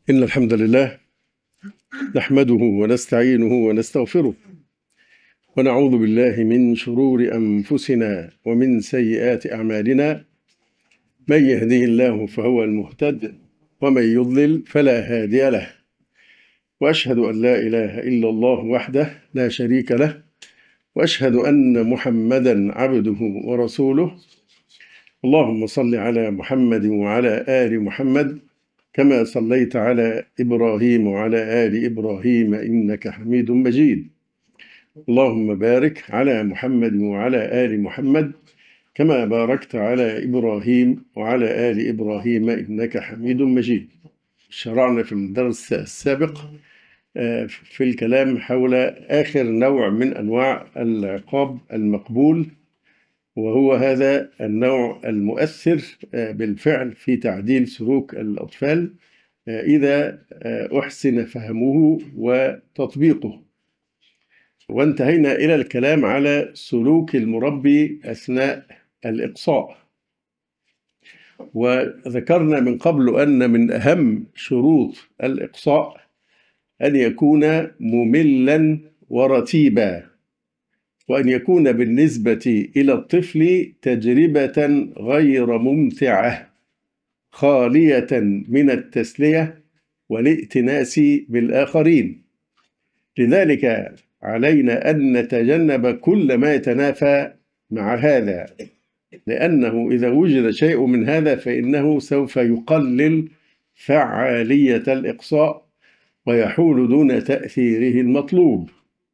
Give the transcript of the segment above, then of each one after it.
إن الحمد لله نحمده ونستعينه ونستغفره ونعوذ بالله من شرور أنفسنا ومن سيئات أعمالنا. من يهده الله فهو المهتد ومن يضلل فلا هادي له، وأشهد أن لا إله إلا الله وحده لا شريك له، وأشهد أن محمدا عبده ورسوله. اللهم صل على محمد وعلى آل محمد كما صليت على إبراهيم وعلى آل إبراهيم إنك حميد مجيد. اللهم بارك على محمد وعلى آل محمد كما باركت على إبراهيم وعلى آل إبراهيم إنك حميد مجيد. شرعنا في الدرس السابق في الكلام حول آخر نوع من أنواع العقاب المقبول، وهو هذا النوع المؤثر بالفعل في تعديل سلوك الأطفال إذا أحسن فهمه وتطبيقه. وانتهينا إلى الكلام على سلوك المربي أثناء الإقصاء، وذكرنا من قبل أن من أهم شروط الإقصاء أن يكون مملا ورتيبا، وأن يكون بالنسبة إلى الطفل تجربة غير ممتعة خالية من التسلية والائتناس بالآخرين. لذلك علينا أن نتجنب كل ما يتنافى مع هذا، لأنه إذا وجد شيء من هذا فإنه سوف يقلل فعالية الإقصاء ويحول دون تأثيره المطلوب.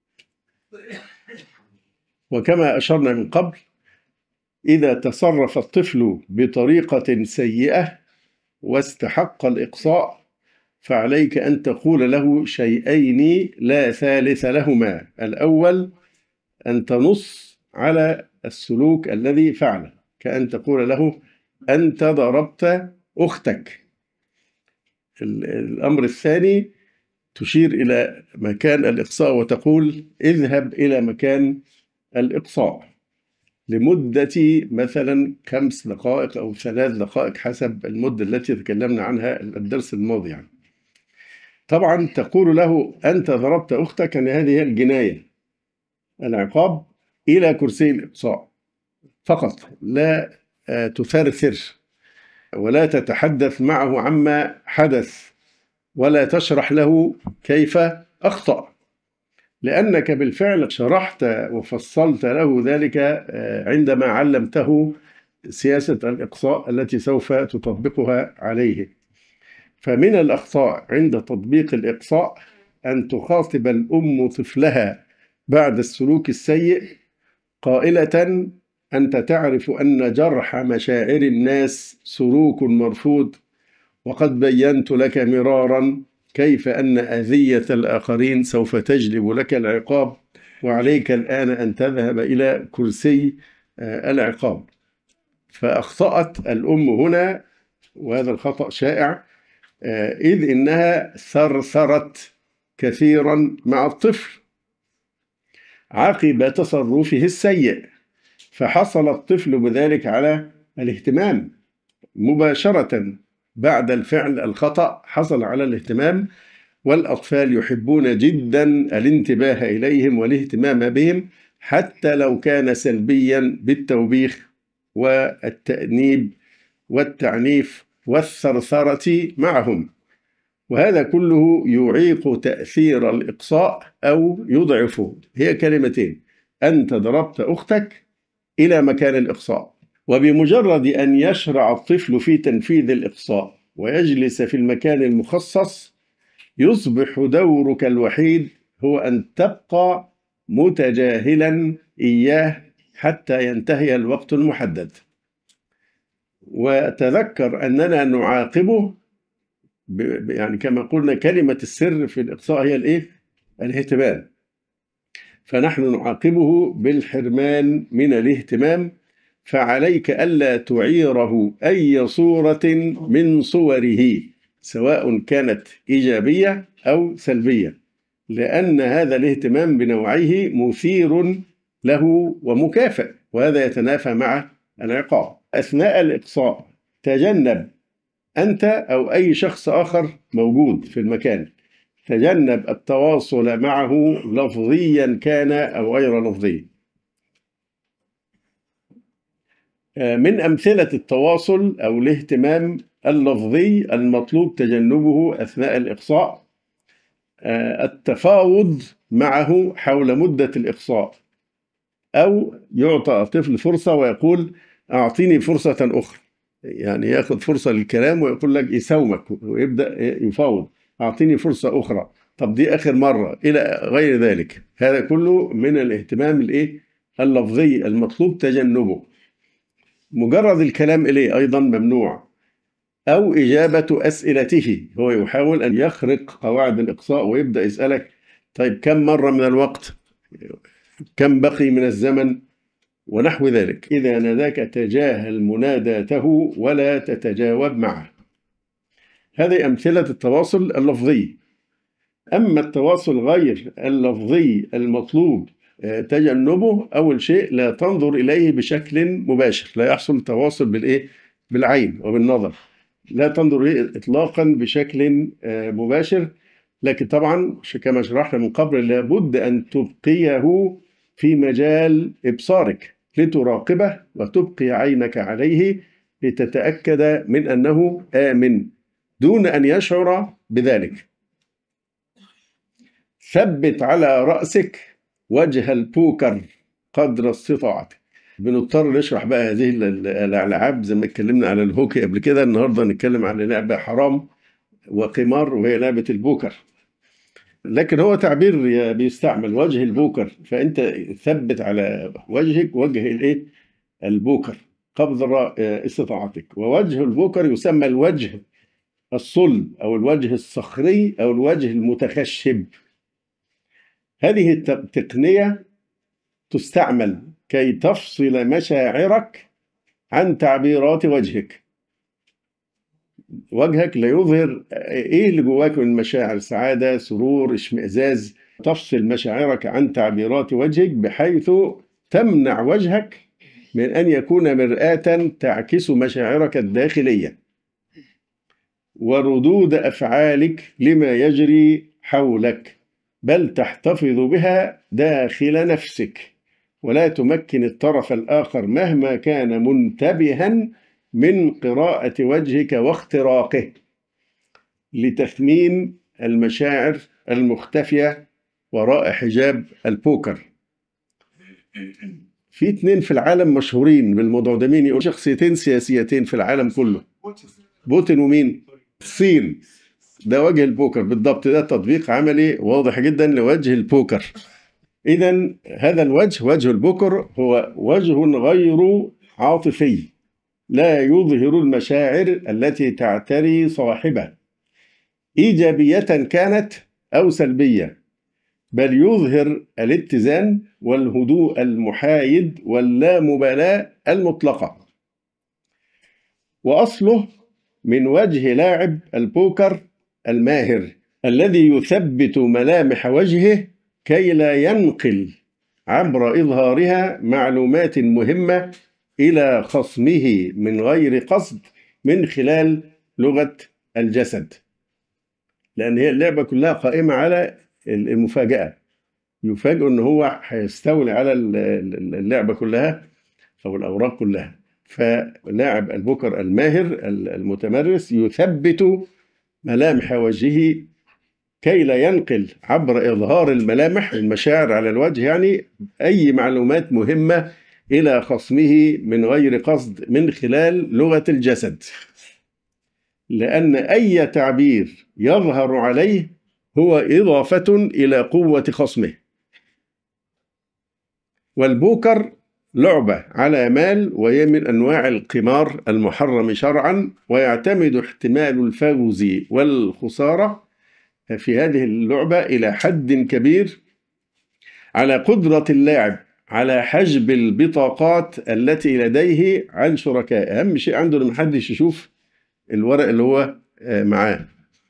وكما أشرنا من قبل، إذا تصرف الطفل بطريقة سيئة واستحق الإقصاء فعليك أن تقول له شيئين لا ثالث لهما. الأول أن تنص على السلوك الذي فعله، كأن تقول له أنت ضربت أختك. الأمر الثاني تشير إلى مكان الإقصاء وتقول اذهب إلى مكان الإقصاء لمدة مثلا 5 دقائق أو 3 دقائق حسب المدة التي تكلمنا عنها الدرس الماضي. يعني طبعا تقول له أنت ضربت أختك، يعني هذه هي الجناية، العقاب إلى كرسي الإقصاء فقط، لا تثرثر ولا تتحدث معه عما حدث ولا تشرح له كيف أخطأ، لأنك بالفعل شرحت وفصلت له ذلك عندما علمته سياسة الإقصاء التي سوف تطبقها عليه. فمن الأخطاء عند تطبيق الإقصاء أن تخاطب الأم طفلها بعد السلوك السيء قائلة أنت تعرف أن جرح مشاعر الناس سلوك مرفوض، وقد بينت لك مرارا كيف أن أذية الآخرين سوف تجلب لك العقاب، وعليك الآن أن تذهب إلى كرسي العقاب. فأخطأت الأم هنا، وهذا الخطأ شائع، إذ إنها ثرثرت كثيرا مع الطفل عقب تصرفه السيء، فحصل الطفل بذلك على الاهتمام مباشرة بعد الفعل الخطأ، حصل على الاهتمام. والأطفال يحبون جدا الانتباه إليهم والاهتمام بهم حتى لو كان سلبيا بالتوبيخ والتأنيب والتعنيف والثرثرة معهم، وهذا كله يعيق تأثير الإقصاء أو يضعفه. هي كلمتين: أنت ضربت أختك إلى مكان الإقصاء. وبمجرد أن يشرع الطفل في تنفيذ الإقصاء ويجلس في المكان المخصص يصبح دورك الوحيد هو أن تبقى متجاهلا إياه حتى ينتهي الوقت المحدد. وتذكر أننا نعاقبه يعني كما قلنا كلمة السر في الإقصاء هي الإيه؟ الاهتمام. فنحن نعاقبه بالحرمان من الاهتمام، فعليك ألا تعيره أي صورة من صوره سواء كانت إيجابية أو سلبية، لأن هذا الاهتمام بنوعيه مثير له ومكافئ، وهذا يتنافى مع العقاب. أثناء الإقصاء تجنب أنت أو أي شخص آخر موجود في المكان. تجنب التواصل معه لفظيا كان أو غير لفظي. من أمثلة التواصل أو الاهتمام اللفظي المطلوب تجنبه أثناء الإقصاء التفاوض معه حول مدة الإقصاء، أو يعطى الطفل فرصة ويقول أعطيني فرصة أخرى، يعني يأخذ فرصة للكلام ويقول لك يساومك ويبدأ يفاوض، أعطيني فرصة أخرى، طب دي آخر مرة، إلى غير ذلك. هذا كله من الاهتمام اللفظي المطلوب تجنبه. مجرد الكلام إليه أيضا ممنوع، أو إجابة أسئلته. هو يحاول أن يخرق قواعد الإقصاء ويبدأ يسألك طيب كم مرة من الوقت، كم بقي من الزمن، ونحو ذلك. إذا ناداك تجاهل مناداته ولا تتجاوب معه. هذه أمثلة التواصل اللفظي. أما التواصل غير اللفظي المطلوب تجنبه، أول شيء لا تنظر إليه بشكل مباشر، لا يحصل تواصل بالعين وبالنظر، لا تنظر إليه إطلاقا بشكل مباشر. لكن طبعا كما شرحنا من قبل لابد أن تبقيه في مجال إبصارك لتراقبه وتبقي عينك عليه لتتأكد من أنه آمن دون أن يشعر بذلك. ثبت على رأسك وجه البوكر قدر استطاعتك. بنضطر نشرح بقى هذه الألعاب زي ما اتكلمنا على الهوكي قبل كده، النهارده نتكلم على لعبة حرام وقمار وهي لعبة البوكر. لكن هو تعبير بيستعمل وجه البوكر، فأنت ثبت على وجهك وجه البوكر قدر استطاعتك. ووجه البوكر يسمى الوجه الصلب أو الوجه الصخري أو الوجه المتخشب. هذه التقنية تستعمل كي تفصل مشاعرك عن تعبيرات وجهك. وجهك لا يظهر ايه اللي جواك من مشاعر، سعادة، سرور، اشمئزاز. تفصل مشاعرك عن تعبيرات وجهك بحيث تمنع وجهك من أن يكون مرآة تعكس مشاعرك الداخلية وردود أفعالك لما يجري حولك، بل تحتفظ بها داخل نفسك، ولا تمكن الطرف الآخر مهما كان منتبها من قراءة وجهك واختراقه لتثمين المشاعر المختفية وراء حجاب البوكر. في 2 في العالم مشهورين بالموضوع ده، مين يقول؟ شخصيتين سياسيتين في العالم كله، بوتين ومين؟ الصين. ده وجه البوكر بالضبط، ده تطبيق عملي واضح جدا لوجه البوكر. إذا هذا وجه البوكر هو وجه غير عاطفي، لا يظهر المشاعر التي تعتري صاحبه إيجابية كانت أو سلبية، بل يظهر الاتزان والهدوء المحايد واللامبالاة المطلقة. وأصله من وجه لاعب البوكر الماهر الذي يثبت ملامح وجهه كي لا ينقل عبر إظهارها معلومات مهمة إلى خصمه من غير قصد من خلال لغة الجسد. لأن هي اللعبة كلها قائمة على المفاجأة، يفاجئ أنه هو هيستولي على اللعبة كلها أو الأوراق كلها. فلاعب البوكر الماهر المتمرس يثبت ملامح وجهه كي لا ينقل عبر إظهار الملامح المشاعر على الوجه، يعني أي معلومات مهمة إلى خصمه من غير قصد من خلال لغة الجسد، لأن أي تعبير يظهر عليه هو إضافة إلى قوة خصمه. والبوكر لعبة على مال، وهي من أنواع القمار المحرم شرعا، ويعتمد احتمال الفوز والخسارة في هذه اللعبة إلى حد كبير على قدرة اللاعب على حجب البطاقات التي لديه عن شركائه. أهم شيء عنده إن محدش يشوف الورق اللي هو معاه،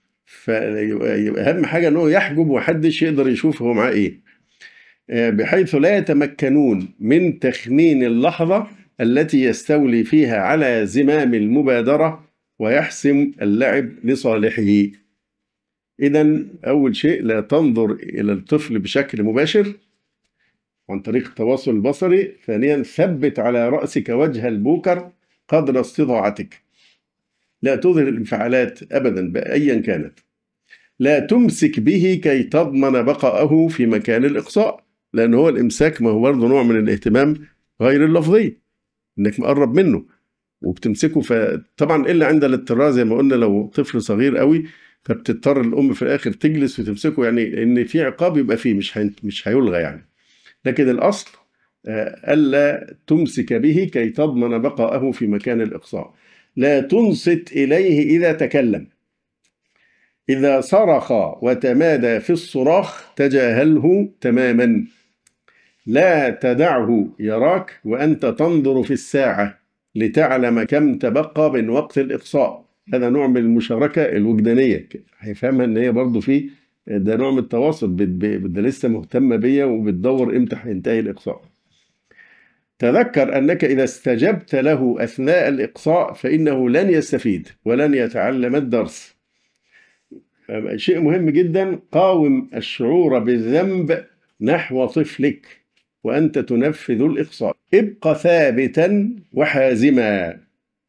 فأهم حاجة إنه يحجب ومحدش يقدر يشوف هو معاه إيه، بحيث لا يتمكنون من تخمين اللحظة التي يستولي فيها على زمام المبادرة ويحسم اللعب لصالحه. إذا أول شيء لا تنظر إلى الطفل بشكل مباشر عن طريق التواصل البصري. ثانيا ثبت على رأسك وجه البوكر قدر استطاعتك، لا تظهر الانفعالات أبدا بأيا كانت. لا تمسك به كي تضمن بقاءه في مكان الإقصاء، لأن هو الإمساك ما هو برضه نوع من الاهتمام غير اللفظي، إنك مقرب منه وبتمسكه. فطبعا إلا عند الاضطرار زي ما قلنا، لو طفل صغير قوي فبتضطر الأم في الآخر تجلس وتمسكه، يعني إن في عقاب يبقى فيه، مش هيلغى يعني. لكن الأصل ألا تمسك به كي تضمن بقاءه في مكان الإقصاء. لا تنصت إليه إذا تكلم. إذا صرخ وتمادى في الصراخ تجاهله تماما. لا تدعه يراك وأنت تنظر في الساعة لتعلم كم تبقى من وقت الإقصاء. هذا نوع من المشاركة الوجدانية، هيفهمها إن هي برضو في ده نوع من التواصل، ده لسه مهتمة بيا وبتدور إمتى هينتهي الإقصاء. تذكر أنك إذا استجبت له أثناء الإقصاء فإنه لن يستفيد ولن يتعلم الدرس. شيء مهم جدا، قاوم الشعور بالذنب نحو طفلك وأنت تنفذ الإقصاء. ابق ثابتا وحازما.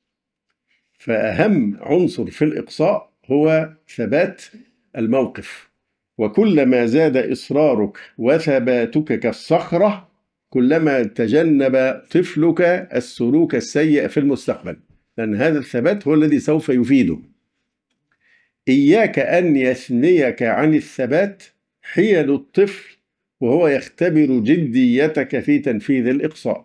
فأهم عنصر في الإقصاء هو ثبات الموقف، وكلما زاد إصرارك وثباتك كالصخرة كلما تجنب طفلك السلوك السيء في المستقبل، لأن هذا الثبات هو الذي سوف يفيده. إياك أن يثنيك عن الثبات حيل الطفل وهو يختبر جديتك في تنفيذ الإقصاء.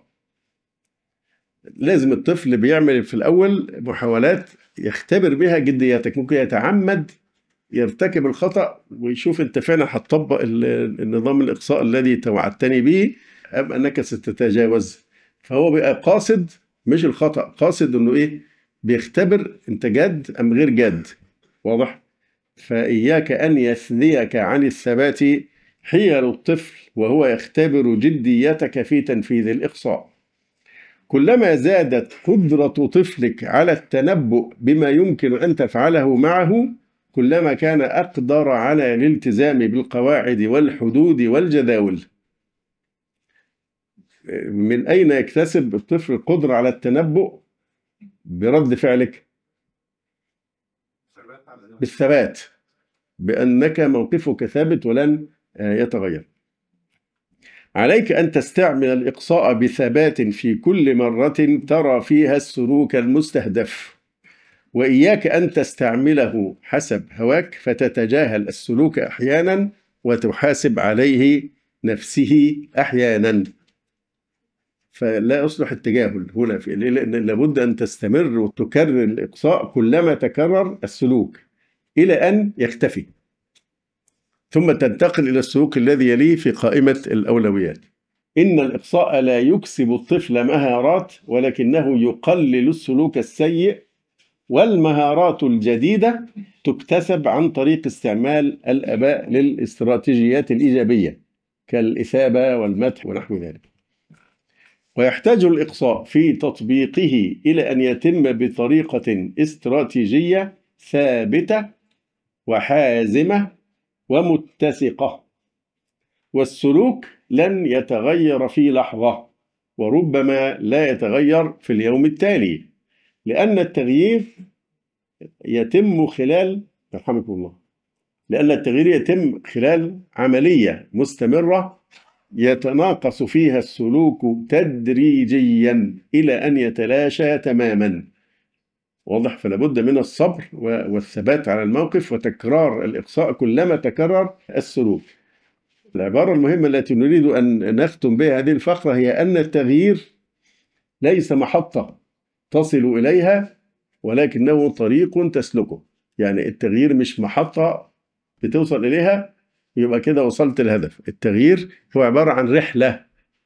لازم الطفل بيعمل في الأول محاولات يختبر بها جديتك، ممكن يتعمد يرتكب الخطأ ويشوف أنت فعلا هتطبق النظام الإقصاء الذي توعدتني به أم أنك ستتجاوز. فهو بقى قاصد، مش الخطأ، قاصد أنه إيه، بيختبر أنت جاد أم غير جاد. واضح؟ فإياك أن يثنيك عن الثبات حيل الطفل وهو يختبر جديتك في تنفيذ الإقصاء. كلما زادت قدرة طفلك على التنبؤ بما يمكن أن تفعله معه كلما كان أقدر على الالتزام بالقواعد والحدود والجداول. من أين يكتسب الطفل القدرة على التنبؤ؟ برد فعلك، بالثبات، بأنك موقفك ثابت ولن يتغير. عليك أن تستعمل الإقصاء بثبات في كل مرة ترى فيها السلوك المستهدف، وإياك أن تستعمله حسب هواك فتتجاهل السلوك أحيانا وتحاسب عليه نفسه أحيانا. فلا يصلح التجاهل هنا، لأن لابد أن تستمر وتكرر الإقصاء كلما تكرر السلوك إلى أن يختفي، ثم تنتقل إلى السلوك الذي يليه في قائمة الأولويات. إن الإقصاء لا يكسب الطفل مهارات ولكنه يقلل السلوك السيء، والمهارات الجديدة تكتسب عن طريق استعمال الآباء للاستراتيجيات الإيجابية كالإثابة والمدح ونحو ذلك. ويحتاج الإقصاء في تطبيقه إلى أن يتم بطريقة استراتيجية ثابتة وحازمة ومتسقة، والسلوك لن يتغير في لحظة وربما لا يتغير في اليوم التالي، لأن التغيير يتم خلال يرحمكم الله لأن التغيير يتم خلال عملية مستمرة يتناقص فيها السلوك تدريجيا إلى أن يتلاشى تماما. واضح؟ فلا بد من الصبر والثبات على الموقف وتكرار الإقصاء كلما تكرر السلوك. العبارة المهمة التي نريد أن نختم بها هذه الفقرة هي أن التغيير ليس محطة تصل إليها ولكنه طريق تسلكه. يعني التغيير مش محطة بتوصل إليها يبقى كده وصلت الهدف. التغيير هو عبارة عن رحلة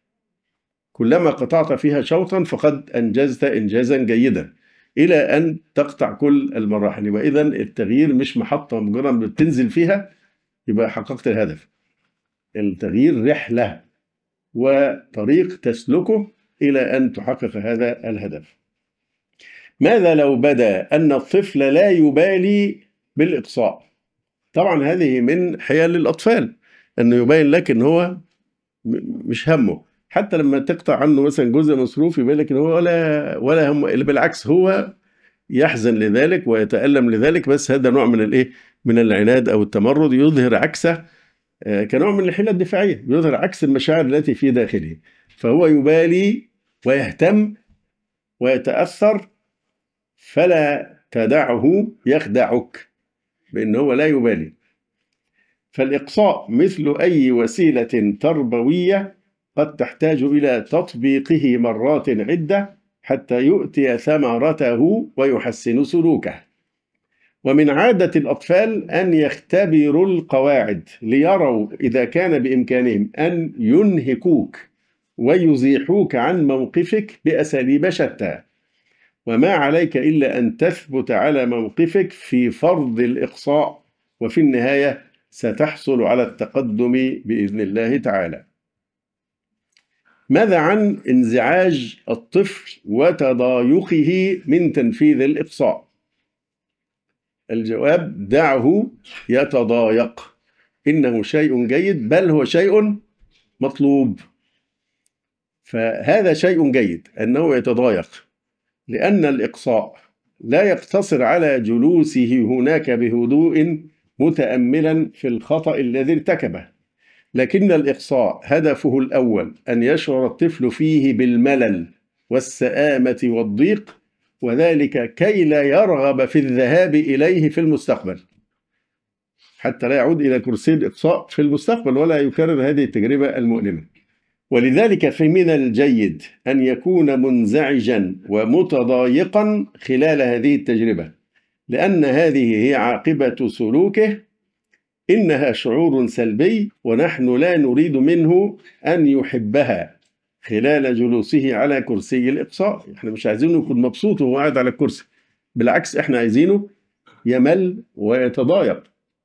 كلما قطعت فيها شوطا فقد أنجزت إنجازا جيدا إلى أن تقطع كل المراحل. وإذا التغيير مش محطة مجرد بتنزل فيها يبقى حققت الهدف. التغيير رحلة وطريق تسلكه إلى أن تحقق هذا الهدف. ماذا لو بدا أن الطفل لا يبالي بالإقصاء؟ طبعا هذه من حيل الأطفال، أنه يبين لك أن هو مش همه، حتى لما تقطع عنه مثلا جزء مصروف يبين لك أن هو ولا همه، اللي بالعكس هو يحزن لذلك ويتألم لذلك، بس هذا نوع من الإيه؟ من العناد أو التمرد، يظهر عكسه كنوع من الحيلة الدفاعية، يظهر عكس المشاعر التي في داخله، فهو يبالي ويهتم ويتأثر، فلا تدعه يخدعك بأنه هو لا يبالي. فالإقصاء مثل أي وسيلة تربوية قد تحتاج إلى تطبيقه مرات عدة حتى يؤتي ثمرته ويحسن سلوكه. ومن عادة الأطفال أن يختبروا القواعد ليروا إذا كان بإمكانهم أن ينهكوك ويزيحوك عن موقفك بأساليب شتى، وما عليك إلا أن تثبت على موقفك في فرض الإقصاء، وفي النهاية ستحصل على التقدم بإذن الله تعالى. ماذا عن انزعاج الطفل وتضايقه من تنفيذ الإقصاء؟ الجواب: دعه يتضايق، إنه شيء جيد، بل هو شيء مطلوب. فهذا شيء جيد أنه يتضايق، لأن الإقصاء لا يقتصر على جلوسه هناك بهدوء متأملا في الخطأ الذي ارتكبه، لكن الإقصاء هدفه الأول أن يشعر الطفل فيه بالملل والسآمة والضيق، وذلك كي لا يرغب في الذهاب إليه في المستقبل، حتى لا يعود إلى كرسي الإقصاء في المستقبل ولا يكرر هذه التجربة المؤلمة. ولذلك فمن الجيد أن يكون منزعجا ومتضايقا خلال هذه التجربة، لأن هذه هي عاقبة سلوكه، إنها شعور سلبي ونحن لا نريد منه أن يحبها خلال جلوسه على كرسي الإقصاء. احنا مش عايزينه يكون مبسوط وهو قاعد على الكرسي، بالعكس احنا عايزينه يمل ويتضايق،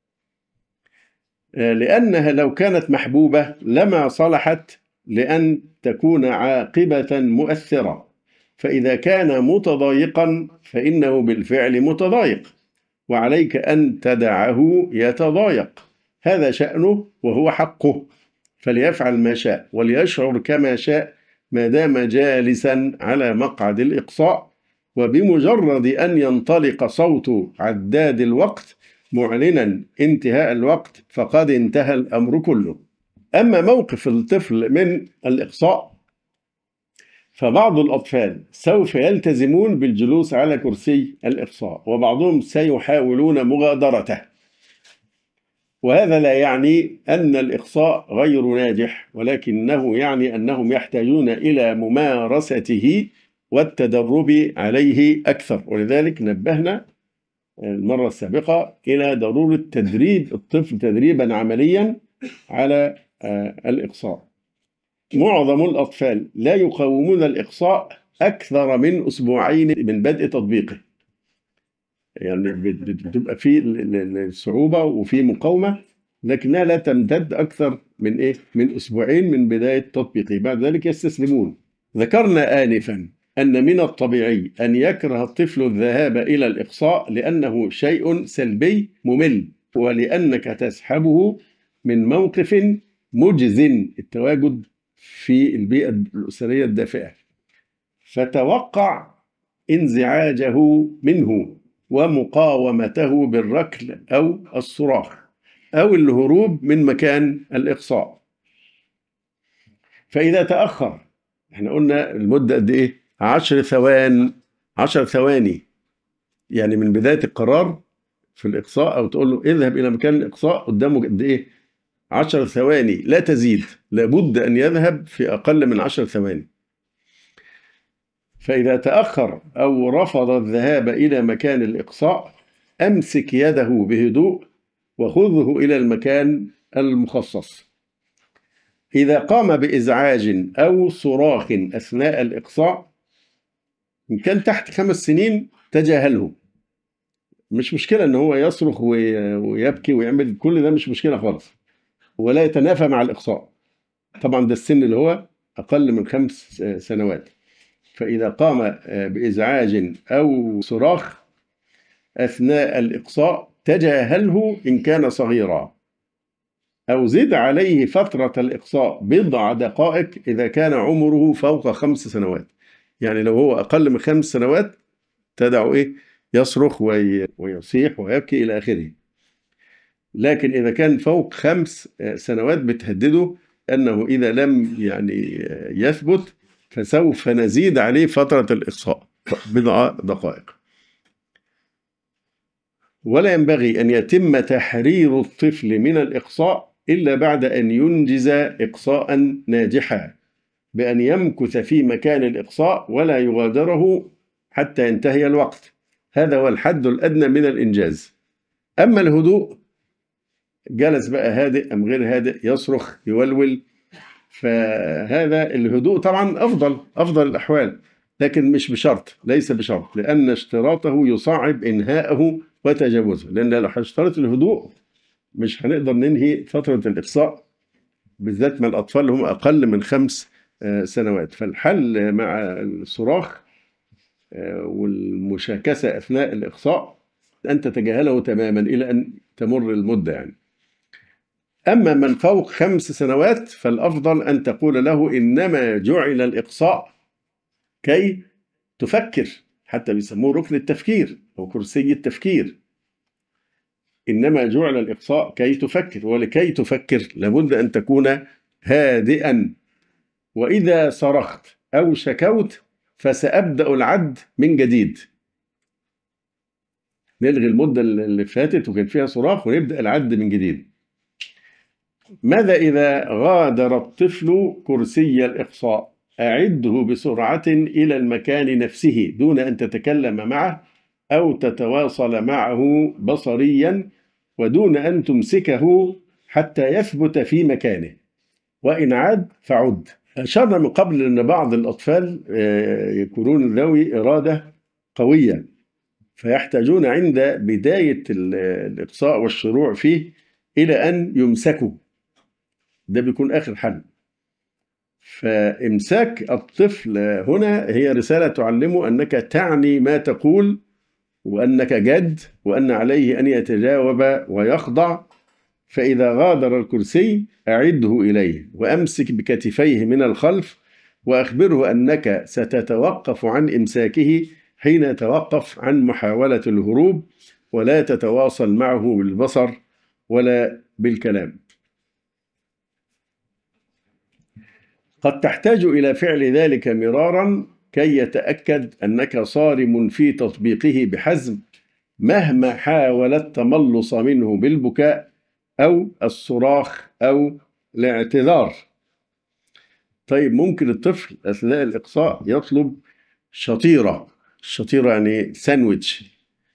لأنها لو كانت محبوبة لما صلحت لأن تكون عاقبة مؤثرة، فإذا كان متضايقا فإنه بالفعل متضايق، وعليك أن تدعه يتضايق، هذا شأنه وهو حقه، فليفعل ما شاء وليشعر كما شاء ما دام جالسا على مقعد الإقصاء، وبمجرد أن ينطلق صوت عداد الوقت معلنا انتهاء الوقت فقد انتهى الأمر كله. أما موقف الطفل من الإقصاء، فبعض الأطفال سوف يلتزمون بالجلوس على كرسي الإقصاء، وبعضهم سيحاولون مغادرته، وهذا لا يعني أن الإقصاء غير ناجح، ولكنه يعني أنهم يحتاجون إلى ممارسته والتدرب عليه أكثر. ولذلك نبهنا المرة السابقة إلى ضرورة تدريب الطفل تدريبا عمليا على الإقصاء. معظم الأطفال لا يقاومون الإقصاء أكثر من أسبوعين من بدء تطبيقه، يعني بتبقى في صعوبة وفي مقاومة، لكنها لا تمتد أكثر من من أسبوعين من بداية تطبيقه، بعد ذلك يستسلمون. ذكرنا آنفا أن من الطبيعي أن يكره الطفل الذهاب إلى الإقصاء لأنه شيء سلبي ممل، ولأنك تسحبه من موقف مجز التواجد في البيئة الأسرية الدافئة، فتوقع انزعاجه منه ومقاومته بالركل أو الصراخ أو الهروب من مكان الإقصاء. فإذا تأخر، احنا قلنا المدة قد إيه؟ 10 ثواني، يعني من بداية القرار في الإقصاء أو تقول له اذهب إلى مكان الإقصاء قدامه قد إيه؟ 10 ثواني لا تزيد، لابد أن يذهب في أقل من 10 ثواني. فإذا تأخر أو رفض الذهاب إلى مكان الإقصاء، أمسك يده بهدوء وخذه إلى المكان المخصص. إذا قام بإزعاج أو صراخ أثناء الإقصاء، إن كان تحت 5 سنين تجاهله، مش مشكلة إن هو يصرخ ويبكي ويعمل كل ده، مش مشكلة خالص، ولا يتنافى مع الإقصاء. طبعا ده السن اللي هو أقل من 5 سنوات. فإذا قام بإزعاج أو صراخ أثناء الإقصاء تجاهله إن كان صغيرا، أو زد عليه فترة الإقصاء بضع دقائق إذا كان عمره فوق 5 سنوات. يعني لو هو أقل من 5 سنوات تدعه يصرخ ويصيح ويبكي إلى آخره. لكن إذا كان فوق 5 سنوات بتهدده أنه إذا لم يثبت فسوف نزيد عليه فترة الإقصاء بضع دقائق. ولا ينبغي أن يتم تحرير الطفل من الإقصاء إلا بعد أن ينجز إقصاء ناجحا، بأن يمكث في مكان الإقصاء ولا يغادره حتى ينتهي الوقت. هذا هو الحد الأدنى من الإنجاز. أما الهدوء، جلس بقى هادئ أم غير هادئ، يصرخ يولول، فهذا الهدوء طبعا أفضل الأحوال، لكن مش بشرط، ليس بشرط، لأن اشتراطه يصعب إنهاءه وتجاوزه. لأن لو هنشترط الهدوء مش هنقدر ننهي فترة الإقصاء، بالذات مع الأطفال اللي هم أقل من 5 سنوات. فالحل مع الصراخ والمشاكسة أثناء الإقصاء أن تتجاهله تماما إلى أن تمر المدة أما من فوق 5 سنوات فالأفضل أن تقول له إنما جعل الإقصاء كي تفكر، حتى بيسموه ركن التفكير أو كرسي التفكير. إنما جعل الإقصاء كي تفكر، ولكي تفكر لابد أن تكون هادئا. وإذا صرخت أو شكوت فسأبدأ العد من جديد. نلغي المدة اللي فاتت وكان فيها صراخ ونبدأ العد من جديد. ماذا إذا غادر الطفل كرسي الإقصاء؟ أعده بسرعة إلى المكان نفسه دون أن تتكلم معه أو تتواصل معه بصريا، ودون أن تمسكه حتى يثبت في مكانه، وإن عاد فعد. أشرنا من قبل أن بعض الأطفال يكونون ذوي إرادة قوية، فيحتاجون عند بداية الإقصاء والشروع فيه إلى أن يمسكوا، ده بيكون آخر حل. فإمساك الطفل هنا هي رسالة تعلمه أنك تعني ما تقول، وأنك جد، وأن عليه أن يتجاوب ويخضع. فإذا غادر الكرسي أعده إليه وأمسك بكتفيه من الخلف، وأخبره أنك ستتوقف عن إمساكه حين يتوقف عن محاولة الهروب، ولا تتواصل معه بالبصر ولا بالكلام. قد تحتاج إلى فعل ذلك مرارا كي يتأكد أنك صارم في تطبيقه بحزم، مهما حاول التملص منه بالبكاء أو الصراخ أو الاعتذار. طيب ممكن الطفل أثناء الإقصاء يطلب شطيرة يعني ساندويتش،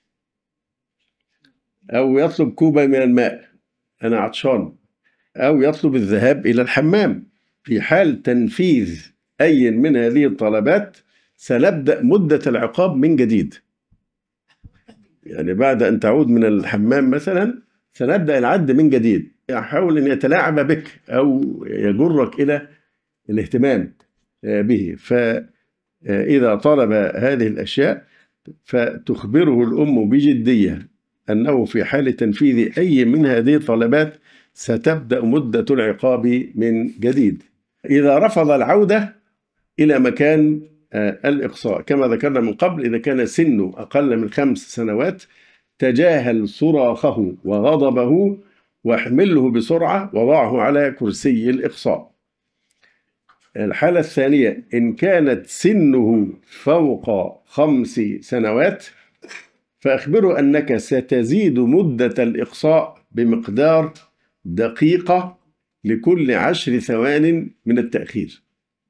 أو يطلب كوبا من الماء، أنا عطشان، أو يطلب الذهاب إلى الحمام. في حال تنفيذ أي من هذه الطلبات سنبدأ مدة العقاب من جديد. يعني بعد أن تعود من الحمام مثلا سنبدأ العد من جديد. يحاول أن يتلاعب بك أو يجرك إلى الاهتمام به. فإذا طلب هذه الأشياء فتخبره الأم بجدية أنه في حال تنفيذ أي من هذه الطلبات ستبدأ مدة العقاب من جديد. إذا رفض العودة إلى مكان الإقصاء كما ذكرنا من قبل، إذا كان سنه أقل من 5 سنوات تجاهل صراخه وغضبه واحمله بسرعة وضعه على كرسي الإقصاء. الحالة الثانية، إن كانت سنه فوق 5 سنوات فأخبره أنك ستزيد مدة الإقصاء بمقدار دقيقة لكل 10 ثوان من التأخير.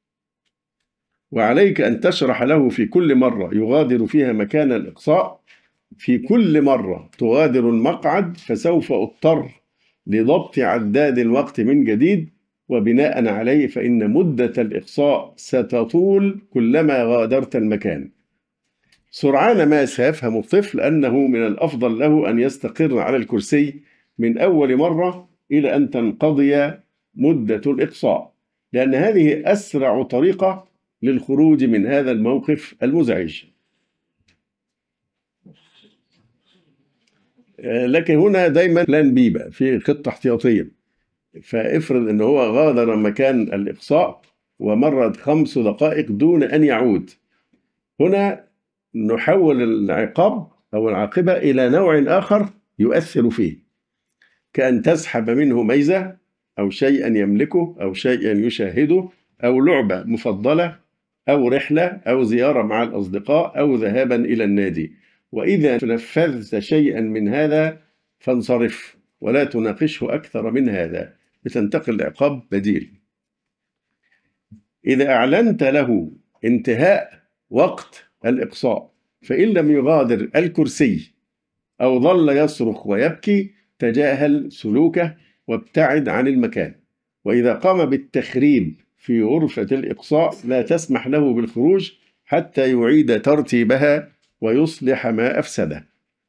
وعليك أن تشرح له في كل مرة يغادر فيها مكان الإقصاء، في كل مرة تغادر المقعد فسوف أضطر لضبط عداد الوقت من جديد، وبناء عليه فإن مدة الإقصاء ستطول كلما غادرت المكان. سرعان ما سيفهم الطفل أنه من الأفضل له أن يستقر على الكرسي من أول مرة إلى أن تنقضي مدة الإقصاء، لأن هذه أسرع طريقة للخروج من هذا الموقف المزعج. لكن هنا دايما بلان بي بقى، في خطة احتياطية. فافرض ان هو غادر مكان الإقصاء ومرت 5 دقائق دون أن يعود، هنا نحول العقاب أو العاقبة إلى نوع آخر يؤثر فيه، كأن تسحب منه ميزة أو شيئا يملكه أو شيئا يشاهده أو لعبة مفضلة أو رحلة أو زيارة مع الأصدقاء أو ذهابا إلى النادي. وإذا نفذت شيئا من هذا فانصرف ولا تناقشه أكثر من هذا، بتنتقل لعقاب بديل. إذا أعلنت له انتهاء وقت الإقصاء فإن لم يغادر الكرسي أو ظل يصرخ ويبكي تجاهل سلوكه وابتعد عن المكان. وإذا قام بالتخريب في غرفة الإقصاء لا تسمح له بالخروج حتى يعيد ترتيبها ويصلح ما أفسده.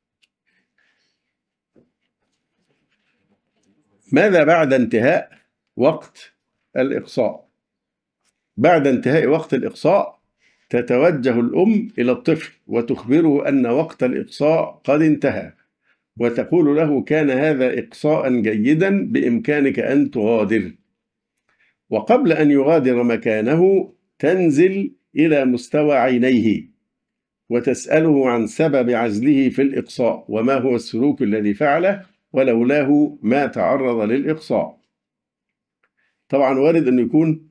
ماذا بعد انتهاء وقت الإقصاء؟ بعد انتهاء وقت الإقصاء تتوجه الأم إلى الطفل وتخبره أن وقت الإقصاء قد انتهى، وتقول له كان هذا إقصاء جيدا بإمكانك أن تغادر. وقبل أن يغادر مكانه تنزل إلى مستوى عينيه وتسأله عن سبب عزله في الإقصاء وما هو السلوك الذي فعله ولولاه ما تعرض للإقصاء. طبعا وارد أن يكون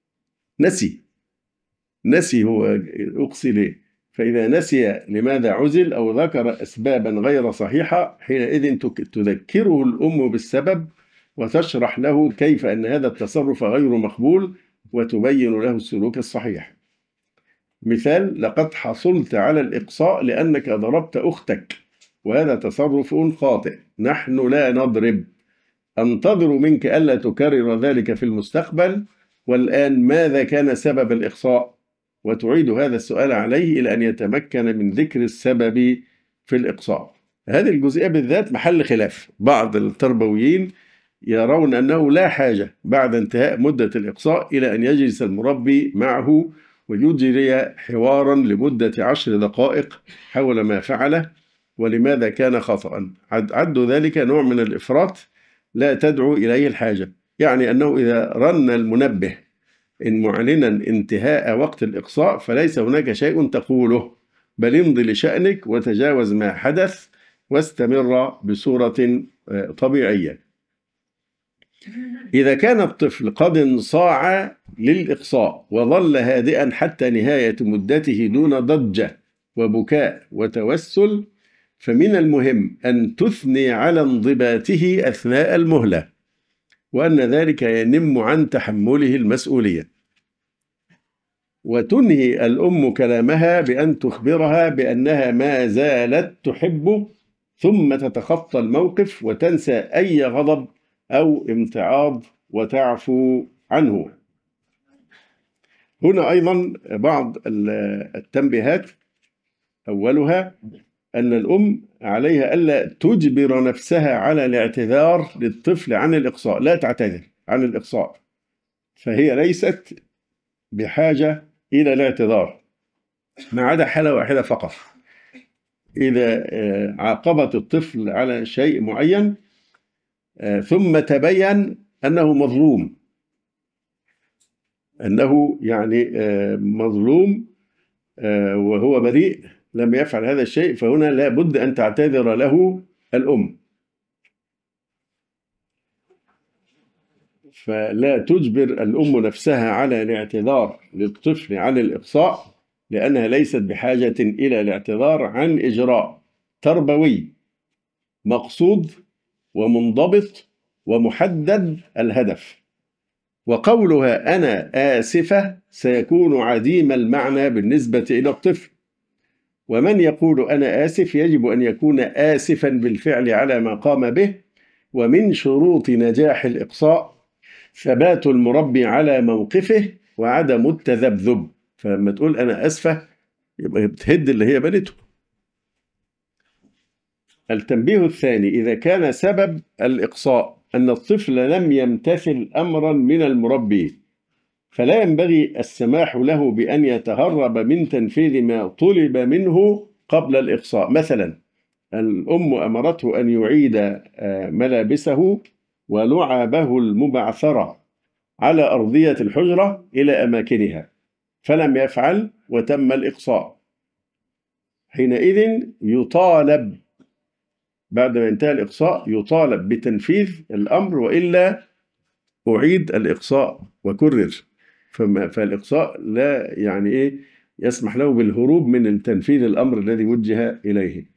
نسي هو أقصي ليه، فإذا نسي لماذا عزل أو ذكر أسبابا غير صحيحة حينئذ تذكره الأم بالسبب وتشرح له كيف أن هذا التصرف غير مقبول وتبين له السلوك الصحيح. مثال: لقد حصلت على الإقصاء لأنك ضربت أختك وهذا تصرف خاطئ، نحن لا نضرب، أنتظر منك ألا تكرر ذلك في المستقبل، والآن ماذا كان سبب الإقصاء؟ وتعيد هذا السؤال عليه إلى أن يتمكن من ذكر السبب في الإقصاء. هذه الجزئية بالذات محل خلاف، بعض التربويين يرون أنه لا حاجة بعد انتهاء مدة الإقصاء إلى أن يجلس المربي معه ويجري حوارا لمدة 10 دقائق حول ما فعله ولماذا كان خطأ. عدوا ذلك نوع من الإفراط لا تدعو إليه الحاجة، يعني أنه إذا رن المنبه إن معلنا انتهاء وقت الإقصاء فليس هناك شيء تقوله، بل امضي لشأنك وتجاوز ما حدث واستمر بصورة طبيعية. إذا كان الطفل قد انصاع للإقصاء وظل هادئا حتى نهاية مدته دون ضجة وبكاء وتوسل فمن المهم أن تثني على انضباطه أثناء المهلة، وأن ذلك ينم عن تحمله المسؤولية. وتنهي الأم كلامها بأن تخبرها بأنها ما زالت تحبه، ثم تتخطى الموقف وتنسى أي غضب أو امتعاض وتعفو عنه. هنا أيضا بعض التنبيهات، أولها أن الأم عليها ألا تجبر نفسها على الاعتذار للطفل عن الإقصاء، لا تعتذر عن الإقصاء، فهي ليست بحاجة إلى الاعتذار ما عدا حالة واحدة فقط، إذا عاقبت الطفل على شيء معين ثم تبين أنه مظلوم، أنه يعني مظلوم وهو بريء لم يفعل هذا الشيء، فهنا لا بد أن تعتذر له الأم. فلا تجبر الأم نفسها على الاعتذار للطفل عن الإقصاء لأنها ليست بحاجة إلى الاعتذار عن إجراء تربوي مقصود ومنضبط ومحدد الهدف. وقولها أنا آسفة سيكون عديم المعنى بالنسبة إلى الطفل، ومن يقول أنا آسف يجب أن يكون آسفا بالفعل على ما قام به. ومن شروط نجاح الإقصاء ثبات المربي على موقفه وعدم التذبذب، فلما تقول أنا آسفة يبقى بتهد اللي هي بنته. التنبيه الثاني: إذا كان سبب الإقصاء أن الطفل لم يمتثل أمرا من المربي فلا ينبغي السماح له بأن يتهرب من تنفيذ ما طلب منه قبل الإقصاء. مثلا الأم أمرته أن يعيد ملابسه ولعبه المبعثرة على أرضية الحجرة إلى أماكنها، فلم يفعل وتم الإقصاء. حينئذ يطالب بعد ما انتهى الإقصاء يطالب بتنفيذ الأمر، وإلا أعيد الإقصاء وكرر. فالإقصاء لا يعني إيه يسمح له بالهروب من تنفيذ الأمر الذي وجه إليه.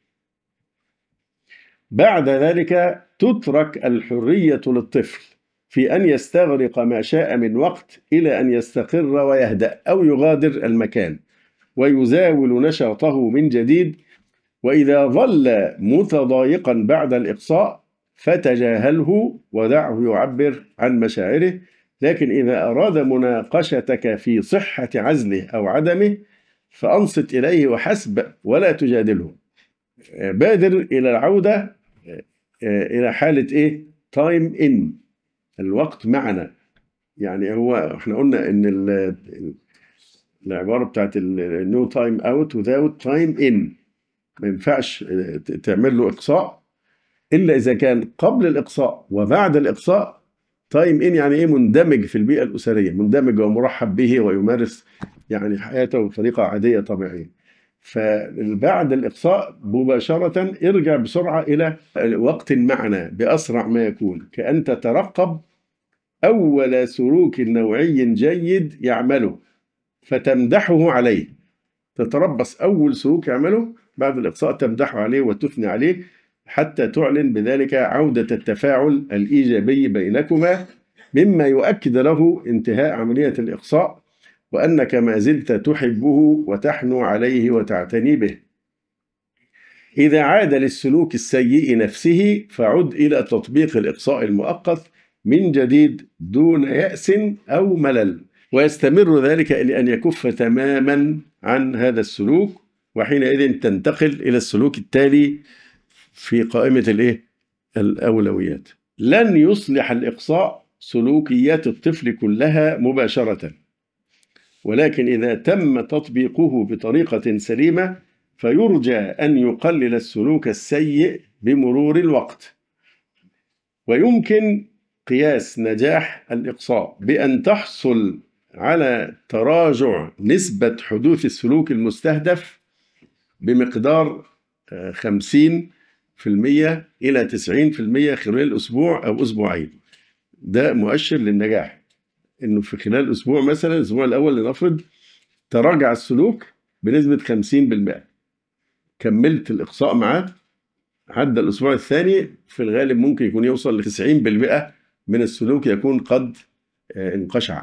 بعد ذلك تترك الحرية للطفل في أن يستغرق ما شاء من وقت إلى أن يستقر ويهدأ أو يغادر المكان ويزاول نشاطه من جديد. وإذا ظل متضايقا بعد الإقصاء فتجاهله ودعه يعبر عن مشاعره، لكن إذا أراد مناقشتك في صحة عزله أو عدمه فأنصت إليه وحسب ولا تجادله. بادر إلى العودة إلى حالة إيه؟ تايم إن، الوقت معنا. يعني هو احنا قلنا إن العبارة بتاعت النو تايم أوت without تايم إن، ما ينفعش تعمل له إقصاء إلا إذا كان قبل الإقصاء وبعد الإقصاء تايم إن، يعني إيه؟ مندمج في البيئة الأسرية، مندمج ومرحب به ويمارس يعني حياته بطريقة عادية طبيعية. فبعد الإقصاء مباشرة ارجع بسرعة إلى وقت معنا بأسرع ما يكون، كأن تترقب أول سلوك نوعي جيد يعمله فتمدحه عليه. تتربص أول سلوك يعمله بعد الإقصاء، تمدحه عليه وتثني عليه حتى تعلن بذلك عودة التفاعل الإيجابي بينكما، مما يؤكد له انتهاء عملية الإقصاء وأنك ما زلت تحبه وتحنو عليه وتعتني به. إذا عاد للسلوك السيء نفسه فعد إلى تطبيق الإقصاء المؤقت من جديد دون يأس أو ملل، ويستمر ذلك إلى أن يكف تماما عن هذا السلوك، وحينئذ تنتقل إلى السلوك التالي في قائمة الأولويات. لن يصلح الإقصاء سلوكيات الطفل كلها مباشرة، ولكن إذا تم تطبيقه بطريقة سليمة فيرجى أن يقلل السلوك السيء بمرور الوقت. ويمكن قياس نجاح الإقصاء بأن تحصل على تراجع نسبة حدوث السلوك المستهدف بمقدار 50% إلى 90% خلال أسبوع أو أسبوعين. ده مؤشر للنجاح، إنه في خلال أسبوع مثلا، الأسبوع الأول لنفرض تراجع السلوك بنسبة 50%، كملت الإقصاء معاه، عدى الأسبوع الثاني في الغالب ممكن يكون يوصل ل 90% من السلوك يكون قد انقشع.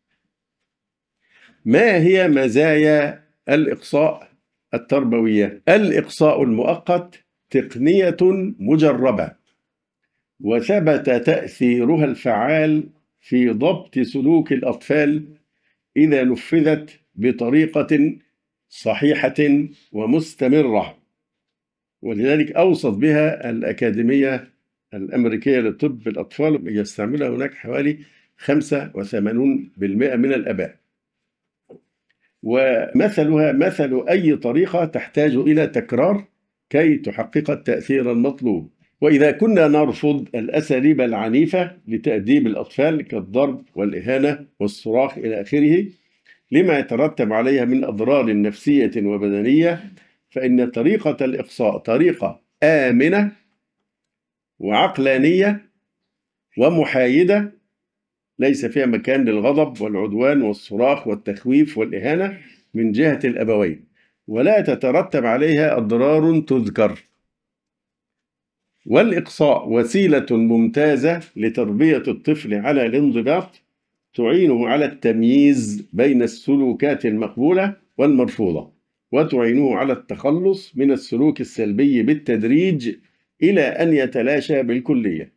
ما هي مزايا الإقصاء التربوية؟ الإقصاء المؤقت تقنية مجربة وثبت تأثيرها الفعال في ضبط سلوك الأطفال إذا نفذت بطريقة صحيحة ومستمرة، ولذلك أوصت بها الأكاديمية الأمريكية لطب الأطفال، يستعملها هناك حوالي 85% من الآباء. ومثلها مثل أي طريقة تحتاج إلى تكرار كي تحقق التأثير المطلوب. وإذا كنا نرفض الأساليب العنيفة لتأديب الأطفال كالضرب والإهانة والصراخ إلى آخره لما يترتب عليها من أضرار نفسية وبدنية، فإن طريقة الإقصاء طريقة آمنة وعقلانية ومحايدة، ليس فيها مكان للغضب والعدوان والصراخ والتخويف والإهانة من جهة الأبوين، ولا تترتب عليها أضرار تذكر. والإقصاء وسيلة ممتازة لتربية الطفل على الانضباط، تعينه على التمييز بين السلوكات المقبولة والمرفوضة، وتعينه على التخلص من السلوك السلبي بالتدريج إلى أن يتلاشى بالكلية.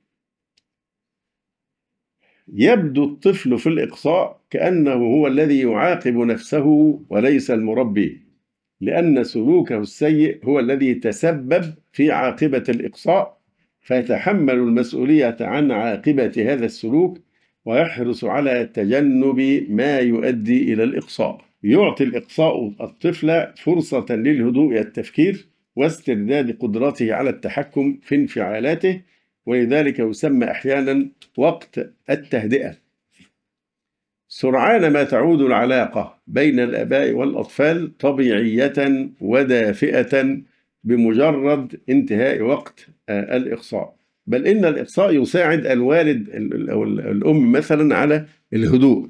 يبدو الطفل في الإقصاء كأنه هو الذي يعاقب نفسه وليس المربي، لأن سلوكه السيء هو الذي تسبب في عاقبة الإقصاء، فيتحمل المسؤولية عن عاقبة هذا السلوك ويحرص على تجنب ما يؤدي إلى الإقصاء. يعطي الإقصاء الطفل فرصة للهدوء والتفكير واسترداد قدرته على التحكم في انفعالاته، ولذلك يسمى أحيانا وقت التهدئة. سرعان ما تعود العلاقة بين الآباء والأطفال طبيعية ودافئة بمجرد انتهاء وقت الإقصاء، بل إن الإقصاء يساعد الوالد أو الأم مثلا على الهدوء.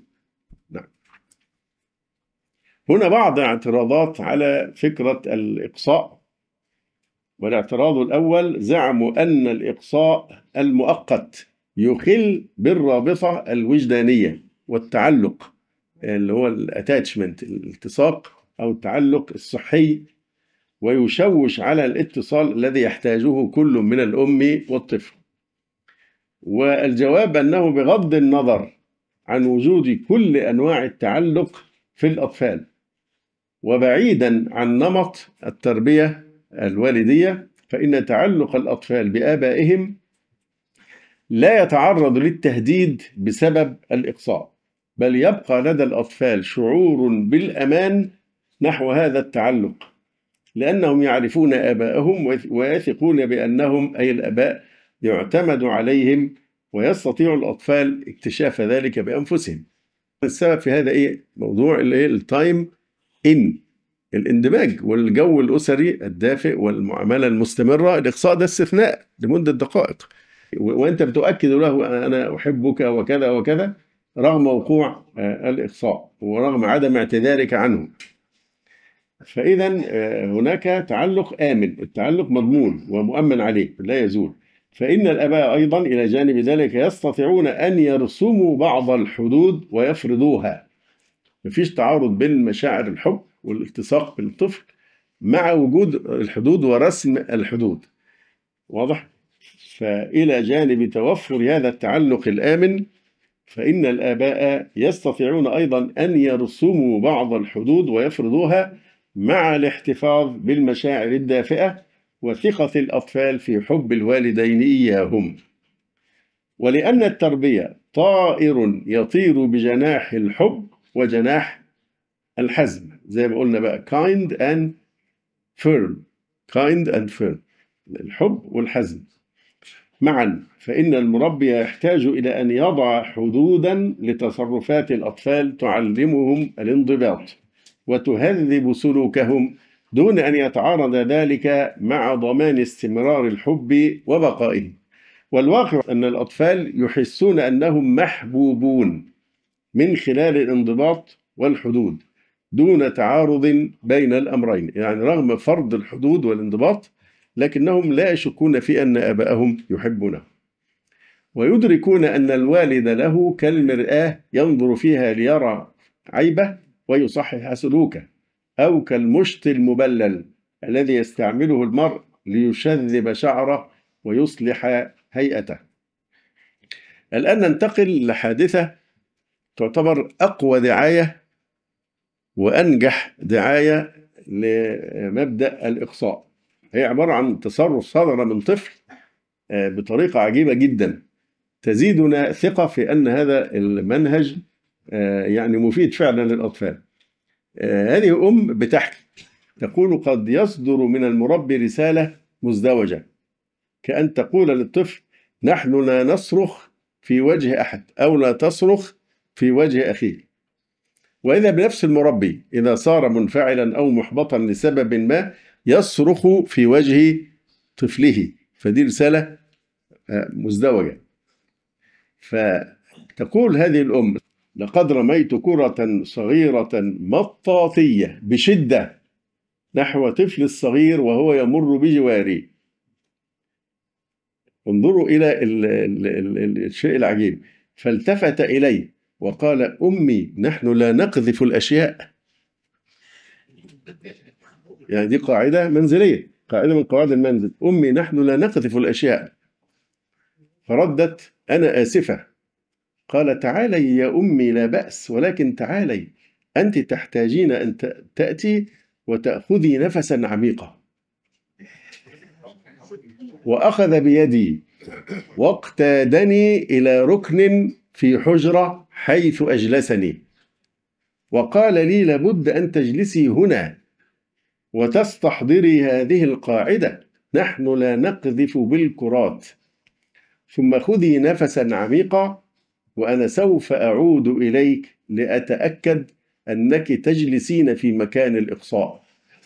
هنا بعض اعتراضات على فكرة الإقصاء. والاعتراض الأول: زعموا أن الإقصاء المؤقت يخل بالرابطة الوجدانية والتعلق، اللي هو الاتاتشمنت، الالتصاق أو التعلق الصحي، ويشوش على الاتصال الذي يحتاجه كل من الأم والطفل. والجواب أنه بغض النظر عن وجود كل أنواع التعلق في الأطفال وبعيدا عن نمط التربية الوالدية، فإن تعلق الأطفال بآبائهم لا يتعرض للتهديد بسبب الإقصاء، بل يبقى لدى الأطفال شعور بالأمان نحو هذا التعلق، لأنهم يعرفون آباءهم ويثقون بأنهم أي الآباء يعتمد عليهم، ويستطيع الأطفال اكتشاف ذلك بأنفسهم. السبب في هذا إيه؟ موضوع التايم إن، الاندماج والجو الأسري الدافئ والمعاملة المستمرة. الإقصاء ده استثناء لمدة دقائق، وأنت بتؤكد له أنا أحبك وكذا وكذا رغم وقوع الإقصاء ورغم عدم اعتذارك عنه. فإذا هناك تعلق آمن، التعلق مضمون ومؤمن عليه لا يزول. فإن الآباء أيضا إلى جانب ذلك يستطيعون أن يرسموا بعض الحدود ويفرضوها. مفيش تعارض بين مشاعر الحب والالتصاق بالطفل مع وجود الحدود ورسم الحدود. واضح؟ فإلى جانب توفر هذا التعلق الآمن، فإن الآباء يستطيعون أيضا أن يرسموا بعض الحدود ويفرضوها مع الاحتفاظ بالمشاعر الدافئة وثقة الأطفال في حب الوالدين إياهم. ولأن التربية طائر يطير بجناح الحب وجناح الحزم، زي ما قلنا بقى kind and firm، kind and firm، الحب والحزم معا. فإن المربي يحتاج إلى أن يضع حدودا لتصرفات الأطفال تعلمهم الانضباط وتهذب سلوكهم دون أن يتعارض ذلك مع ضمان استمرار الحب وبقائه. والواقع أن الأطفال يحسون أنهم محبوبون من خلال الانضباط والحدود دون تعارض بين الأمرين، يعني رغم فرض الحدود والانضباط لكنهم لا يشكون في أن آباءهم يحبونه، ويدركون أن الوالد له كالمرآة ينظر فيها ليرى عيبه ويصحح سلوكه، أو كالمشط المبلل الذي يستعمله المرء ليشذب شعره ويصلح هيئته. الآن ننتقل لحادثة تعتبر أقوى دعاية وأنجح دعاية لمبدأ الإقصاء. هي عبارة عن تصرف صدر من طفل بطريقة عجيبة جدا تزيدنا ثقة في أن هذا المنهج يعني مفيد فعلا للأطفال. هذه أم بتحكي تقول: قد يصدر من المربي رسالة مزدوجة، كأن تقول للطفل: نحن لا نصرخ في وجه أحد، أو لا تصرخ في وجه أخيه. وإذا بنفس المربي إذا صار منفعلا أو محبطا لسبب ما يصرخ في وجه طفله. فدي رسالة مزدوجة. فتقول هذه الأم: لقد رميت كرة صغيرة مطاطية بشدة نحو طفل الصغير وهو يمر بجواري. انظروا إلى الشيء العجيب. فالتفت إلي وقال: أمي، نحن لا نقذف الأشياء. يعني دي قاعدة منزلية، قاعدة من قواعد المنزل: أمي، نحن لا نقذف الأشياء. فردت: أنا آسفة. قال: تعالي يا أمي، لا بأس، ولكن تعالي، أنت تحتاجين أن تأتي وتأخذي نفسا عميقا. وأخذ بيدي واقتادني إلى ركن في حجرة حيث أجلسني وقال لي لابد أن تجلسي هنا وتستحضري هذه القاعدة: نحن لا نقذف بالكرات، ثم خذي نفسا عميقا وأنا سوف أعود إليك لأتأكد أنك تجلسين في مكان الإقصاء.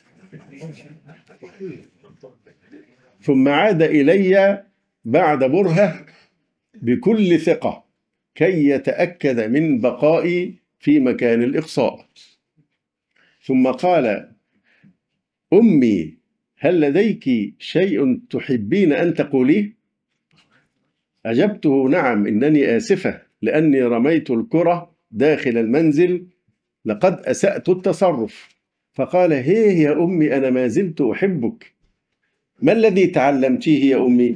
ثم عاد إلي بعد برهة بكل ثقة كي يتأكد من بقائي في مكان الإقصاء، ثم قال: أمي، هل لديك شيء تحبين أن تقوليه؟ أجبته: نعم، إنني آسفة لأني رميت الكرة داخل المنزل، لقد أسأت التصرف. فقال: هيه يا أمي، أنا ما زلت أحبك. ما الذي تعلمتيه يا أمي؟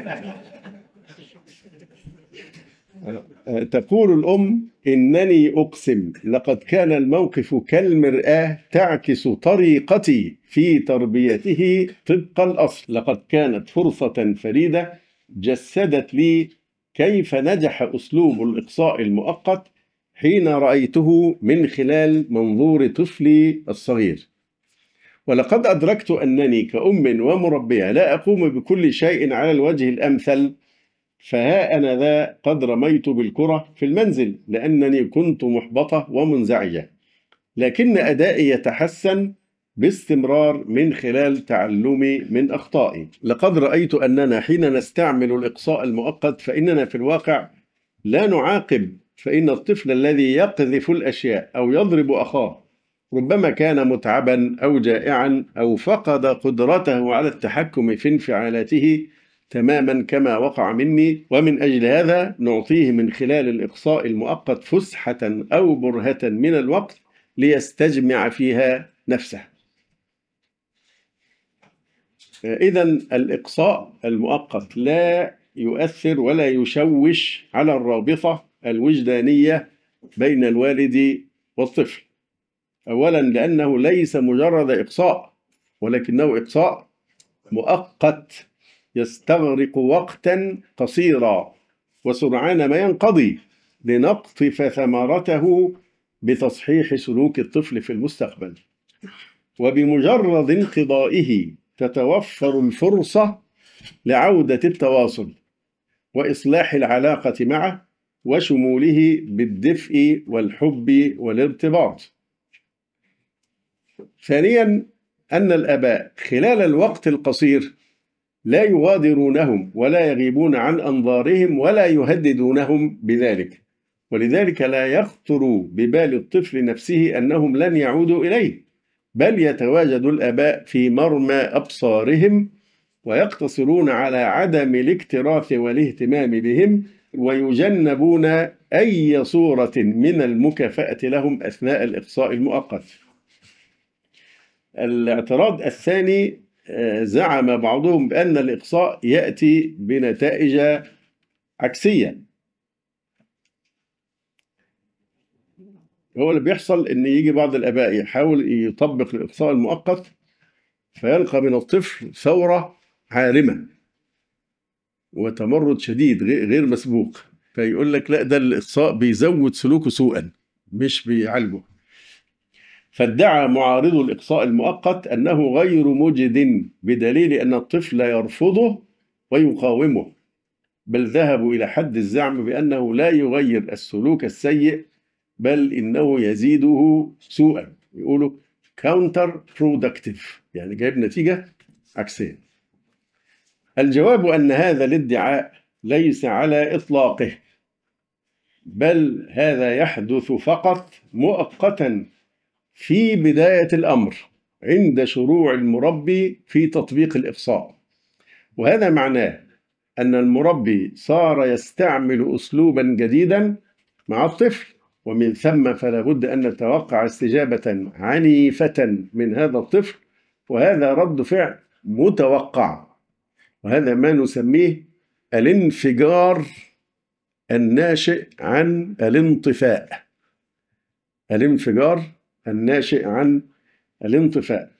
تقول الأم: إنني أقسم لقد كان الموقف كالمرآة تعكس طريقتي في تربيته طبق الأصل. لقد كانت فرصة فريدة جسدت لي كيف نجح أسلوب الإقصاء المؤقت حين رأيته من خلال منظور طفلي الصغير. ولقد أدركت أنني كأم ومربية لا أقوم بكل شيء على الوجه الأمثل، فها أنا ذا قد رميت بالكرة في المنزل لأنني كنت محبطة ومنزعجة، لكن أدائي يتحسن باستمرار من خلال تعلمي من أخطائي. لقد رأيت أننا حين نستعمل الإقصاء المؤقت فإننا في الواقع لا نعاقب، فإن الطفل الذي يقذف الأشياء أو يضرب أخاه ربما كان متعبا أو جائعا أو فقد قدرته على التحكم في انفعالاته تماما كما وقع مني، ومن أجل هذا نعطيه من خلال الإقصاء المؤقت فسحة أو برهة من الوقت ليستجمع فيها نفسه. إذن الإقصاء المؤقت لا يؤثر ولا يشوش على الرابطة الوجدانية بين الوالد والطفل. أولا لأنه ليس مجرد إقصاء، ولكنه إقصاء مؤقت يستغرق وقتا قصيرا وسرعان ما ينقضي لنقطف ثمرته بتصحيح سلوك الطفل في المستقبل. وبمجرد انقضائه تتوفر الفرصة لعودة التواصل وإصلاح العلاقة معه وشموله بالدفء والحب والارتباط. ثانيا أن الآباء خلال الوقت القصير لا يغادرونهم ولا يغيبون عن أنظارهم ولا يهددونهم بذلك، ولذلك لا يخطر ببال الطفل نفسه أنهم لن يعودوا إليه، بل يتواجد الآباء في مرمى أبصارهم ويقتصرون على عدم الاكتراث والاهتمام بهم، ويجنبون أي صورة من المكافأة لهم أثناء الإقصاء المؤقت. الاعتراض الثاني، زعم بعضهم بأن الإقصاء يأتي بنتائج عكسية. هو اللي بيحصل إن يجي بعض الآباء يحاول يطبق الإقصاء المؤقت فيلقى من الطفل ثورة عارمة وتمرد شديد غير مسبوق، فيقول لك لا، ده الإقصاء بيزود سلوكه سوءا مش بيعالجه. فادعى معارضو الإقصاء المؤقت أنه غير مجد بدليل أن الطفل يرفضه ويقاومه، بل ذهبوا إلى حد الزعم بأنه لا يغير السلوك السيء بل إنه يزيده سوءا. يقولوا counter productive، يعني جايب نتيجة عكسية. الجواب أن هذا الادعاء ليس على إطلاقه، بل هذا يحدث فقط مؤقتا في بداية الأمر عند شروع المربي في تطبيق الإقصاء، وهذا معناه أن المربي صار يستعمل أسلوبا جديدا مع الطفل، ومن ثم فلا بد أن نتوقع استجابة عنيفة من هذا الطفل، وهذا رد فعل متوقع، وهذا ما نسميه الانفجار الناشئ عن الانطفاء. الانفجار الناشئ عن الانطفاء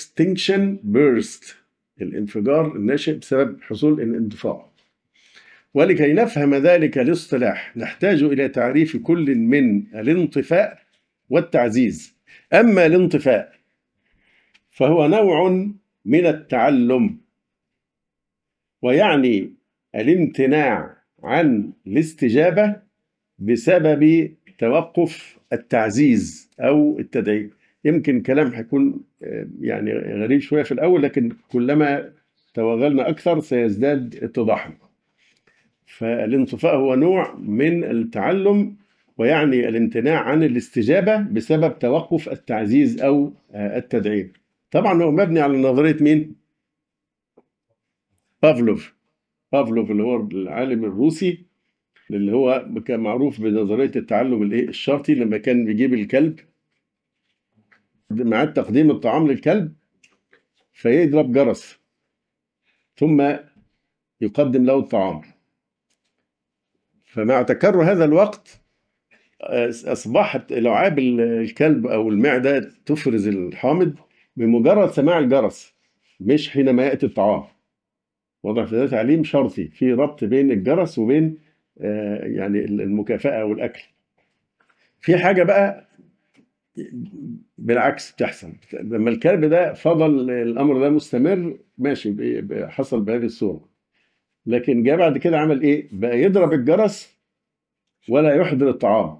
extinction burst، الانفجار الناشئ بسبب حصول الانطفاء. ولكي نفهم ذلك الاصطلاح نحتاج إلى تعريف كل من الانطفاء والتعزيز. أما الانطفاء فهو نوع من التعلم، ويعني الامتناع عن الاستجابة بسبب توقف التعزيز أو التدعيم. يمكن كلام هيكون يعني غريب شوية في الأول، لكن كلما توغلنا أكثر سيزداد اتضاحا. فالانطفاء هو نوع من التعلم، ويعني الامتناع عن الاستجابة بسبب توقف التعزيز أو التدعيم. طبعا هو مبني على نظرية مين؟ بافلوف اللي هو العالم الروسي، اللي هو كان معروف بنظرية التعلم الشرطي. لما كان بيجيب الكلب مع تقديم الطعام للكلب فيضرب جرس ثم يقدم له الطعام، فمع تكرر هذا الوقت أصبحت لعاب الكلب أو المعدة تفرز الحامض بمجرد سماع الجرس، مش حينما يأتي الطعام. وضع في ده تعليم شرطي في ربط بين الجرس وبين يعني المكافأة والأكل. في حاجة بقى بالعكس بتحصل لما الكلب ده فضل الأمر ده مستمر ماشي، حصل بهذه الصورة، لكن جاء بعد كده عمل إيه؟ بقى يضرب الجرس ولا يحضر الطعام.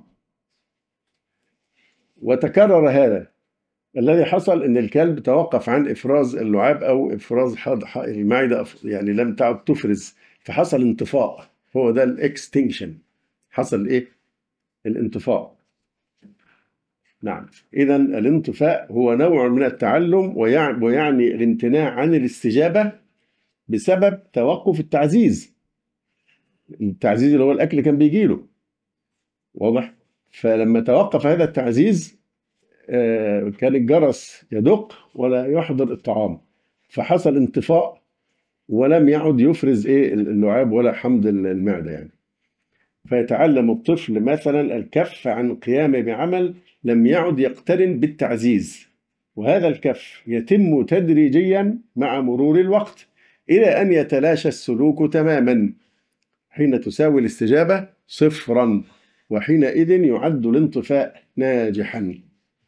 وتكرر هذا. الذي حصل ان الكلب توقف عن افراز اللعاب او افراز المعده، يعني لم تعد تفرز، فحصل انطفاء. هو ده الاكستنكشن، حصل ايه؟ الانطفاء. نعم، اذا الانطفاء هو نوع من التعلم، ويعني الامتناع عن الاستجابه بسبب توقف التعزيز. التعزيز اللي هو الاكل كان بيجي له، واضح؟ فلما توقف هذا التعزيز كان الجرس يدق ولا يحضر الطعام، فحصل انطفاء ولم يعد يفرز اللعاب ولا حمض المعدة يعني. فيتعلم الطفل مثلا الكف عن القيام بعمل لم يعد يقترن بالتعزيز، وهذا الكف يتم تدريجيا مع مرور الوقت إلى أن يتلاشى السلوك تماما حين تساوي الاستجابة صفرا، وحينئذ يعد الانطفاء ناجحا.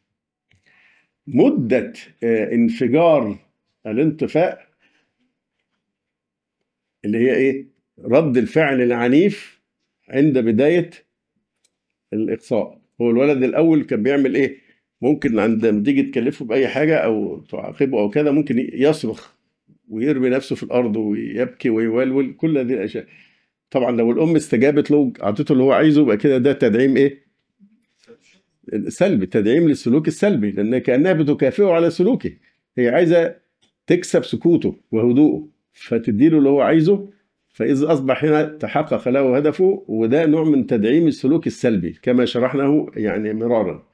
مدة انفجار الانطفاء اللي هي ايه؟ رد الفعل العنيف عند بداية الإقصاء. هو الولد الأول كان بيعمل ايه؟ ممكن عندما تيجي تكلفه بأي حاجة أو تعاقبه أو كده ممكن يصرخ ويرمي نفسه في الأرض ويبكي ويولول، كل هذه الأشياء. طبعا لو الأم استجابت له أعطته اللي هو عايزه يبقى كده ده تدعيم ايه؟ سلبي، تدعيم للسلوك السلبي، لأن كأنها بتكافئه على سلوكه. هي عايزة تكسب سكوته وهدوءه فتديله اللي هو عايزه، فإذا أصبح هنا تحقق له هدفه، وده نوع من تدعيم السلوك السلبي كما شرحناه يعني مرارا.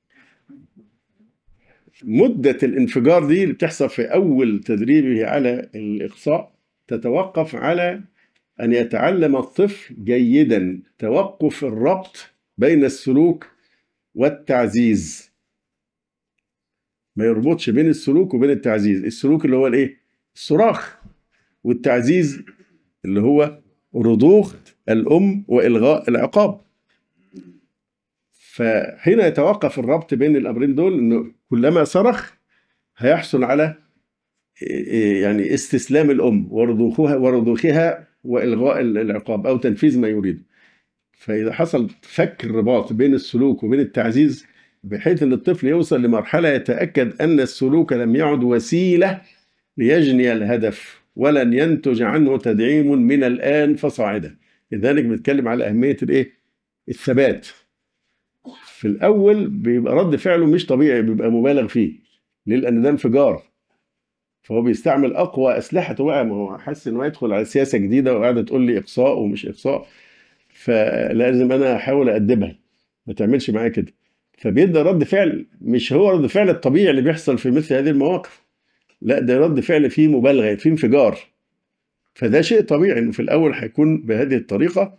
مدة الانفجار دي اللي بتحصل في أول تدريبه على الإقصاء تتوقف على أن يتعلم الطفل جيدا توقف الربط بين السلوك والتعزيز. ما يربطش بين السلوك وبين التعزيز. السلوك اللي هو الايه؟ الصراخ، والتعزيز اللي هو رضوخ الأم وإلغاء العقاب. فحين يتوقف الربط بين الأمرين دول، إنه كلما صرخ هيحصل على يعني استسلام الأم ورضوخها وإلغاء العقاب أو تنفيذ ما يريد. فإذا حصل فك الرباط بين السلوك وبين التعزيز بحيث أن الطفل يوصل لمرحلة يتأكد أن السلوك لم يعد وسيلة ليجني الهدف ولن ينتج عنه تدعيم من الآن فصاعدا. لذلك بنتكلم على أهمية الثبات. في الأول بيبقى رد فعله مش طبيعي، بيبقى مبالغ فيه. ليه؟ لأن ده انفجار، فهو بيستعمل أقوى أسلحته بقى. ما هو حاسس إنه يدخل على سياسة جديدة وقاعدة تقول لي إقصاء ومش إقصاء، فلازم أنا أحاول أدبها ما تعملش معايا كده. فبيبدأ رد فعل مش هو رد فعل الطبيعي اللي بيحصل في مثل هذه المواقف، لا ده رد فعل فيه مبالغة، فيه انفجار. فده شيء طبيعي انه في الاول هيكون بهذه الطريقة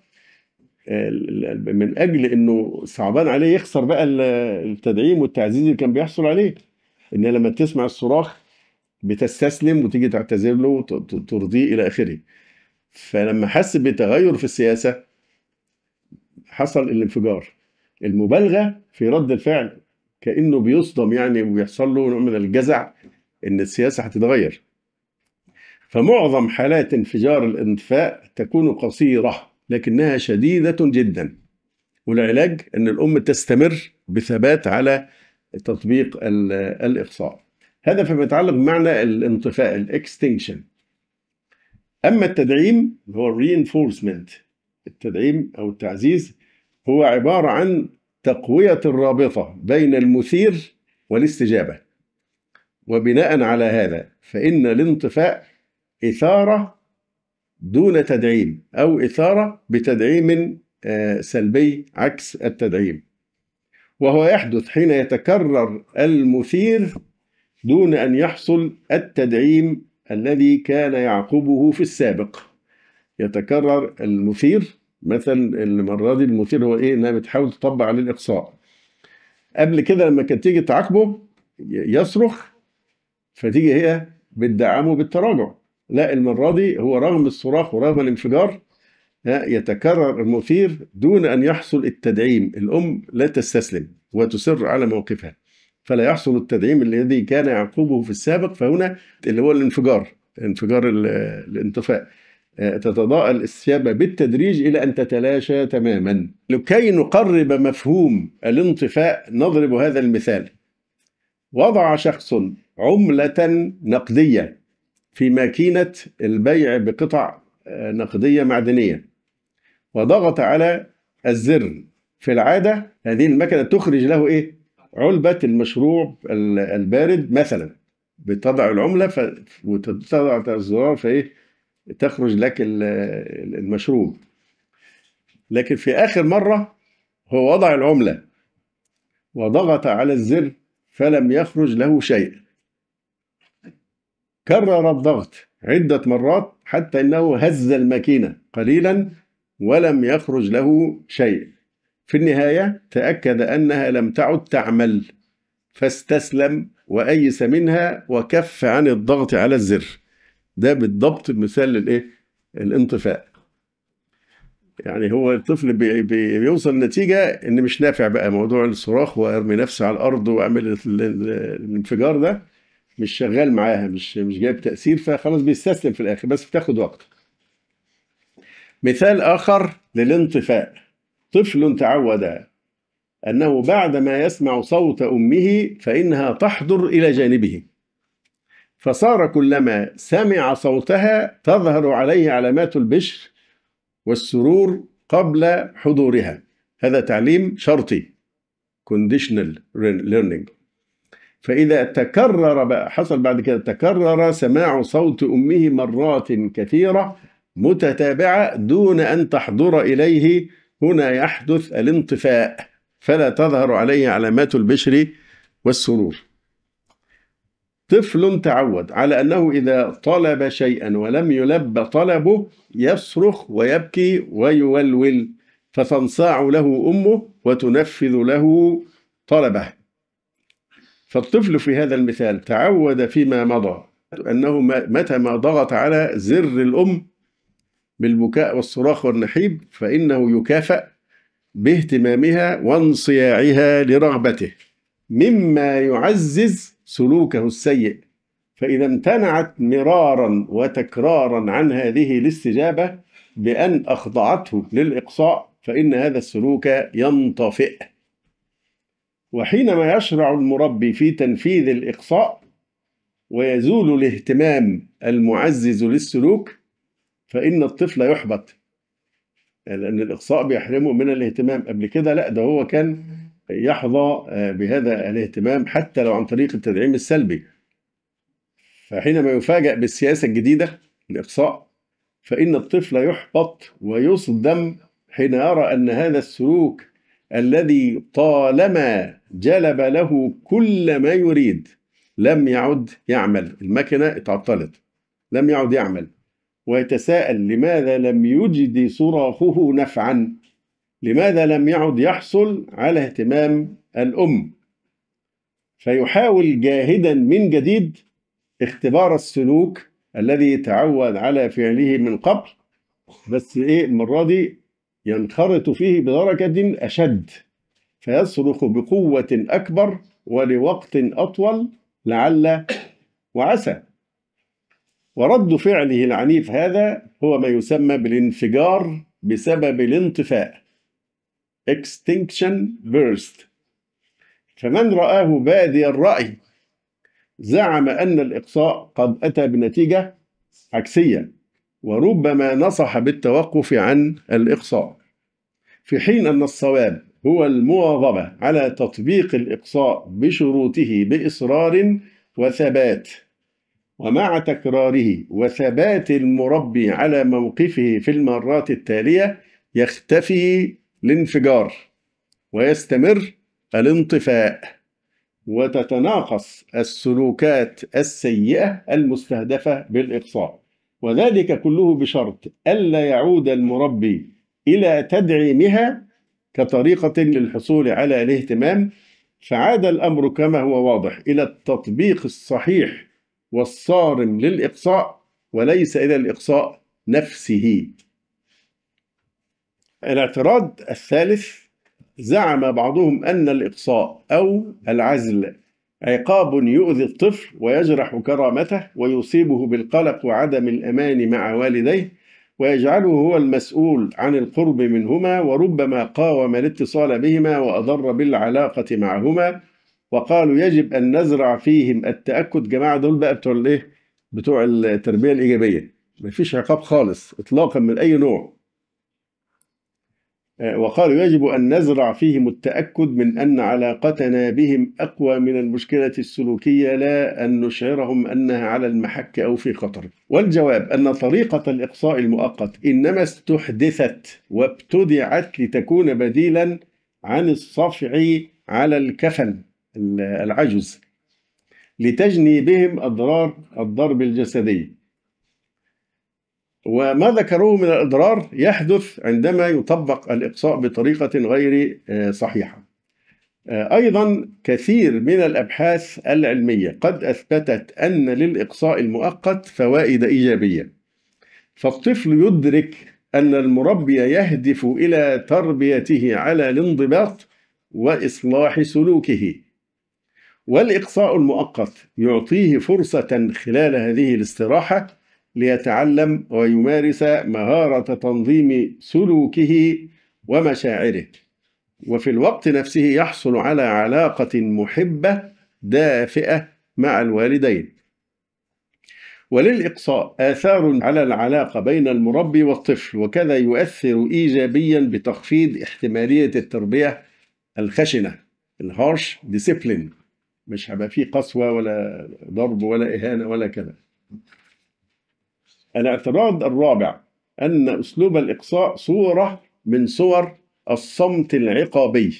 من اجل انه صعبان عليه يخسر بقى التدعيم والتعزيز اللي كان بيحصل عليه. ان لما تسمع الصراخ بتستسلم وتيجي تعتذر له وترضيه الى اخره. فلما حس بتغير في السياسة حصل الانفجار. المبالغة في رد الفعل كأنه بيصدم يعني، وبيحصل له نوع من الجزع إن السياسة هتتغير. فمعظم حالات انفجار الانطفاء تكون قصيرة لكنها شديدة جدا، والعلاج أن الأم تستمر بثبات على تطبيق الإقصاء. هذا فيما يتعلق بمعنى الانطفاء الاكستنكشن. أما التدعيم هو reinforcement، التدعيم أو التعزيز هو عبارة عن تقوية الرابطة بين المثير والاستجابة، وبناء على هذا فإن الانطفاء إثارة دون تدعيم، أو إثارة بتدعيم سلبي عكس التدعيم، وهو يحدث حين يتكرر المثير دون أن يحصل التدعيم الذي كان يعقبه في السابق. يتكرر المثير، مثلا المرة دي المثير هو إيه؟ إنها بتحاول تطبق على الإقصاء. قبل كده لما كانت تيجي تعاقبه يصرخ، فتيجي هي بتدعمه بالتراجع. لا، المرة دي هو رغم الصراخ ورغم الانفجار يتكرر المثير دون أن يحصل التدعيم. الأم لا تستسلم وتصر على موقفها، فلا يحصل التدعيم الذي كان يعقبه في السابق. فهنا اللي هو انفجار الانطفاء، تتضاءل الاستجابة بالتدريج إلى أن تتلاشى تماما. لكي نقرب مفهوم الانطفاء نضرب هذا المثال. وضع شخص عملة نقدية في ماكينة البيع بقطع نقدية معدنية، وضغط على الزر. في العادة هذه المكنة تخرج له إيه؟ علبة المشروب البارد مثلا. بتضع العملة وتضع الزرار فإيه؟ تخرج لك المشروب. لكن في آخر مرة هو وضع العملة وضغط على الزر فلم يخرج له شيء. كرر الضغط عدة مرات حتى أنه هز الماكينة قليلا ولم يخرج له شيء. في النهاية تأكد أنها لم تعد تعمل، فاستسلم وأيس منها وكف عن الضغط على الزر. ده بالضبط المثال للإيه؟ الانطفاء. يعني هو الطفل بيوصل نتيجة إن مش نافع بقى موضوع الصراخ وأرمي نفسي على الأرض وأعمل الانفجار ده، مش شغال معاها، مش جايب تأثير، فخلاص بيستسلم في الآخر، بس بتاخد وقت. مثال آخر للانطفاء: طفل تعود أنه بعدما يسمع صوت أمه فإنها تحضر إلى جانبه، فصار كلما سمع صوتها تظهر عليه علامات البشر والسرور قبل حضورها. هذا تعليم شرطي conditional learning. فإذا تكرر بقى، حصل بعد كده تكرر سماع صوت أمه مرات كثيرة متتابعة دون أن تحضر إليه، هنا يحدث الانطفاء، فلا تظهر عليه علامات البشر والسرور. طفل تعود على أنه إذا طلب شيئا ولم يلب طلبه يصرخ ويبكي ويولول، فتنصاع له أمه وتنفذ له طلبه. فالطفل في هذا المثال تعود فيما مضى أنه متى ما ضغط على زر الأم بالبكاء والصراخ والنحيب فإنه يكافأ باهتمامها وانصياعها لرغبته، مما يعزز سلوكه السيء. فإذا امتنعت مرارا وتكرارا عن هذه الاستجابة بأن أخضعته للإقصاء فإن هذا السلوك ينطفئ. وحينما يشرع المربي في تنفيذ الإقصاء ويزول الاهتمام المعزز للسلوك فإن الطفل يحبط، لأن الإقصاء بيحرمه من الاهتمام. قبل كده لا، ده هو كان يحظى بهذا الاهتمام حتى لو عن طريق التدعيم السلبي. فحينما يفاجأ بالسياسة الجديدة الإقصاء فإن الطفل يحبط ويصدم حين يرى أن هذا السلوك الذي طالما جلب له كل ما يريد لم يعد يعمل. المكنة اتعطلت، لم يعد يعمل، ويتساءل لماذا لم يجد صراخه نفعا، لماذا لم يعد يحصل على اهتمام الأم. فيحاول جاهدا من جديد اختبار السلوك الذي تعود على فعله من قبل بس إيه المرة دي ينخرط فيه بدرجة أشد، فيصرخ بقوة أكبر ولوقت أطول لعل وعسى. ورد فعله العنيف هذا هو ما يسمى بالانفجار بسبب الانطفاء extinction burst. فمن رآه بادي الرأي زعم أن الإقصاء قد أتى بنتيجة عكسية، وربما نصح بالتوقف عن الإقصاء، في حين أن الصواب هو المواظبة على تطبيق الإقصاء بشروطه بإصرار وثبات، ومع تكراره وثبات المربي على موقفه في المرات التالية يختفي الانفجار ويستمر الانطفاء، وتتناقص السلوكات السيئة المستهدفة بالإقصاء، وذلك كله بشرط ألا يعود المربي إلى تدعيمها كطريقة للحصول على الاهتمام، فعاد الأمر كما هو واضح إلى التطبيق الصحيح والصارم للإقصاء وليس إلى الإقصاء نفسه. الاعتراض الثالث: زعم بعضهم أن الإقصاء أو العزل عقاب يؤذي الطفل ويجرح كرامته ويصيبه بالقلق وعدم الأمان مع والديه ويجعله هو المسؤول عن القرب منهما، وربما قاوم الاتصال بهما وأضر بالعلاقة معهما. وقالوا يجب أن نزرع فيهم التأكد. جماعة دول بقى بتوع التربية الإيجابية، مفيش عقاب خالص إطلاقا من أي نوع. وقالوا يجب أن نزرع فيهم التأكد من أن علاقتنا بهم أقوى من المشكلة السلوكية، لا أن نشعرهم أنها على المحك أو في خطر. والجواب أن طريقة الإقصاء المؤقت إنما استحدثت وابتدعت لتكون بديلا عن الصفع على الكفن العجز، لتجني بهم أضرار الضرب الجسدي. وما ذكروه من الأضرار يحدث عندما يطبق الإقصاء بطريقة غير صحيحة. أيضا كثير من الأبحاث العلمية قد أثبتت أن للإقصاء المؤقت فوائد إيجابية، فالطفل يدرك أن المربي يهدف إلى تربيته على الانضباط وإصلاح سلوكه، والإقصاء المؤقت يعطيه فرصة خلال هذه الاستراحة ليتعلم ويمارس مهارة تنظيم سلوكه ومشاعره، وفي الوقت نفسه يحصل على علاقة محبة دافئة مع الوالدين. وللإقصاء آثار على العلاقة بين المربي والطفل، وكذا يؤثر إيجابيا بتخفيض احتمالية التربية الخشنة الهارش ديسيبلين، مش هيبقى فيه قسوة ولا ضرب ولا إهانة ولا كذا. الاعتراض الرابع أن أسلوب الإقصاء صورة من صور الصمت العقابي.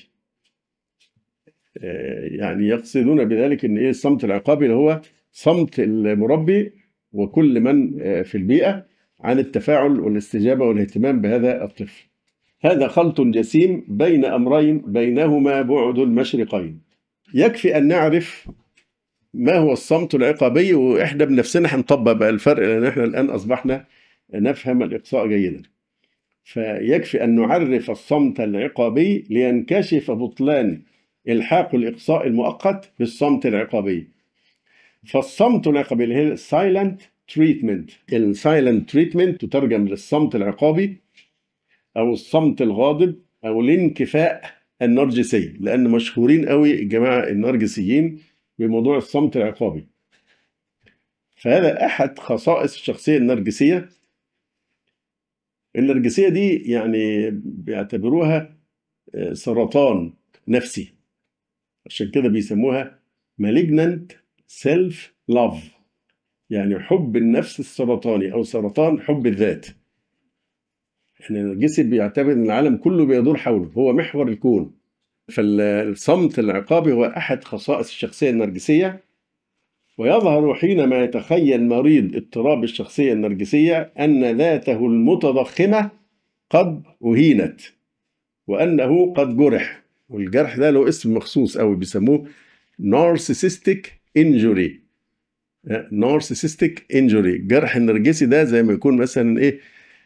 يعني يقصدون بذلك أن إيه الصمت العقابي؟ اللي هو صمت المربي وكل من في البيئة عن التفاعل والاستجابة والاهتمام بهذا الطفل. هذا خلط جسيم بين أمرين بينهما بعد المشرقين. يكفي أن نعرف ما هو الصمت العقابي، وإحنا بنفسنا هنطبق بقى الفرق، لأن إحنا الآن أصبحنا نفهم الإقصاء جيدا. فيكفي أن نعرف الصمت العقابي لينكشف بطلان إلحاق الإقصاء المؤقت بالصمت العقابي. فالصمت العقابي اللي هي silent treatment، السايلنت تريتمنت تترجم للصمت العقابي أو الصمت الغاضب أو الانكفاء النرجسي، لأن مشهورين قوي الجماعة النرجسيين بموضوع الصمت العقابي. فهذا أحد خصائص الشخصية النرجسية. النرجسية دي يعني بيعتبروها سرطان نفسي، عشان كده بيسموها malignant self love، يعني حب النفس السرطاني أو سرطان حب الذات. يعني النرجسي بيعتبر أن العالم كله بيدور حوله، هو محور الكون. فالصمت العقابي هو أحد خصائص الشخصية النرجسية، ويظهر حينما يتخيل مريض اضطراب الشخصية النرجسية أن ذاته المتضخمة قد أهينت وأنه قد جرح، والجرح ده له اسم مخصوص أوي بيسموه narcissistic injury. narcissistic injury، الجرح النرجسي ده زي ما يكون مثلا إيه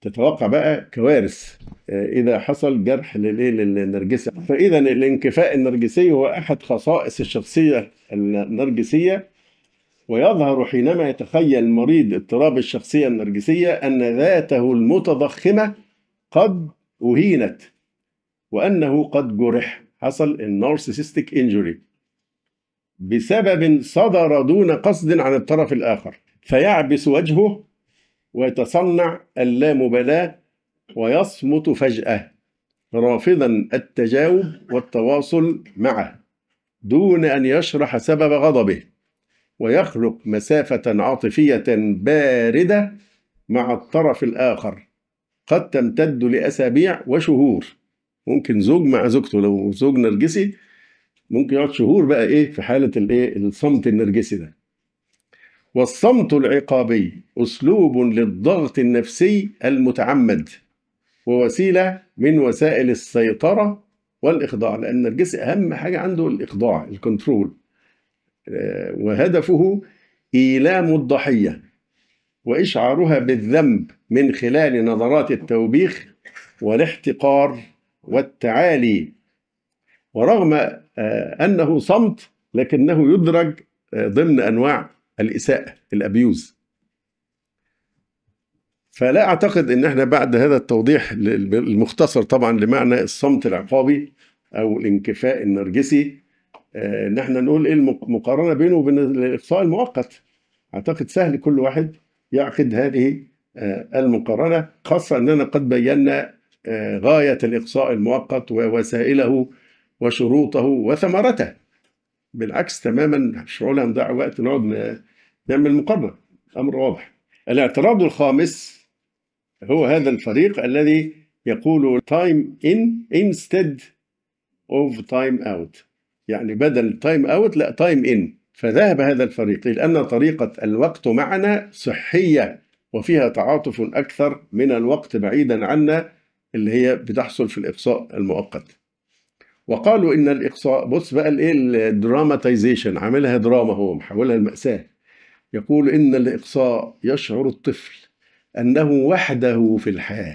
تتوقع بقى كوارث إذا حصل جرح للنرجسي. فإذا الانكفاء النرجسي هو أحد خصائص الشخصية النرجسية، ويظهر حينما يتخيل مريض اضطراب الشخصية النرجسية أن ذاته المتضخمة قد أهينت، وأنه قد جرح، حصل النارسيسستيك انجري بسبب صدر دون قصد عن الطرف الآخر، فيعبس وجهه ويتصنع اللامبالاة ويصمت فجأة رافضا التجاوب والتواصل معه دون أن يشرح سبب غضبه، ويخلق مسافة عاطفية باردة مع الطرف الآخر قد تمتد لأسابيع وشهور. ممكن زوج مع زوجته، لو زوج نرجسي ممكن يقعد شهور بقى في حالة الصمت النرجسي ده. والصمت العقابي أسلوب للضغط النفسي المتعمد، ووسيلة من وسائل السيطرة والإخضاع، لأن النرجسي أهم حاجة عنده الإخضاع، الكنترول، وهدفه إيلام الضحية وإشعارها بالذنب من خلال نظرات التوبيخ والاحتقار والتعالي. ورغم أنه صمت لكنه يدرج ضمن أنواع الإساءة، الأبيوز. فلا أعتقد أن احنا بعد هذا التوضيح المختصر طبعا لمعنى الصمت العقابي أو الانكفاء النرجسي، ان احنا نقول ايه المقارنة بينه وبين الإقصاء المؤقت. أعتقد سهل كل واحد يعقد هذه المقارنة، خاصة أننا قد بينا غاية الإقصاء المؤقت ووسائله وشروطه وثمرته. بالعكس تماما، مش معقول نضيع وقت نقعد نعمل مقارنة، أمر واضح. الاعتراض الخامس هو هذا الفريق الذي يقول time in instead of time out، يعني بدل time out لا time in. فذهب هذا الفريق لأن طريقة الوقت معنا صحية وفيها تعاطف أكثر من الوقت بعيدا عنا اللي هي بتحصل في الإقصاء المؤقت. وقالوا إن الإقصاء، بص بقى الدراماتيزيشن، عاملها دراما، هو محولها المأساة. يقول إن الإقصاء يشعر الطفل أنه وحده في الحياة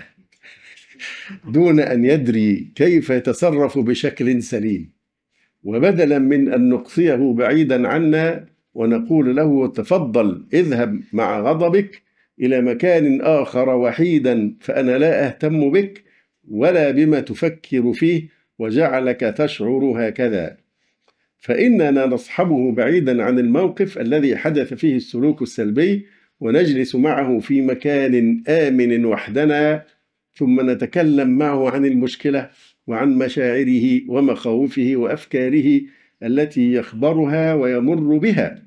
دون أن يدري كيف يتصرف بشكل سليم، وبدلا من أن نقصيه بعيدا عنا ونقول له تفضل اذهب مع غضبك إلى مكان آخر وحيدا فأنا لا أهتم بك ولا بما تفكر فيه وجعلك تشعر هكذا، فإننا نصحبه بعيدا عن الموقف الذي حدث فيه السلوك السلبي ونجلس معه في مكان آمن وحدنا، ثم نتكلم معه عن المشكلة وعن مشاعره ومخاوفه وأفكاره التي يخبرها ويمر بها.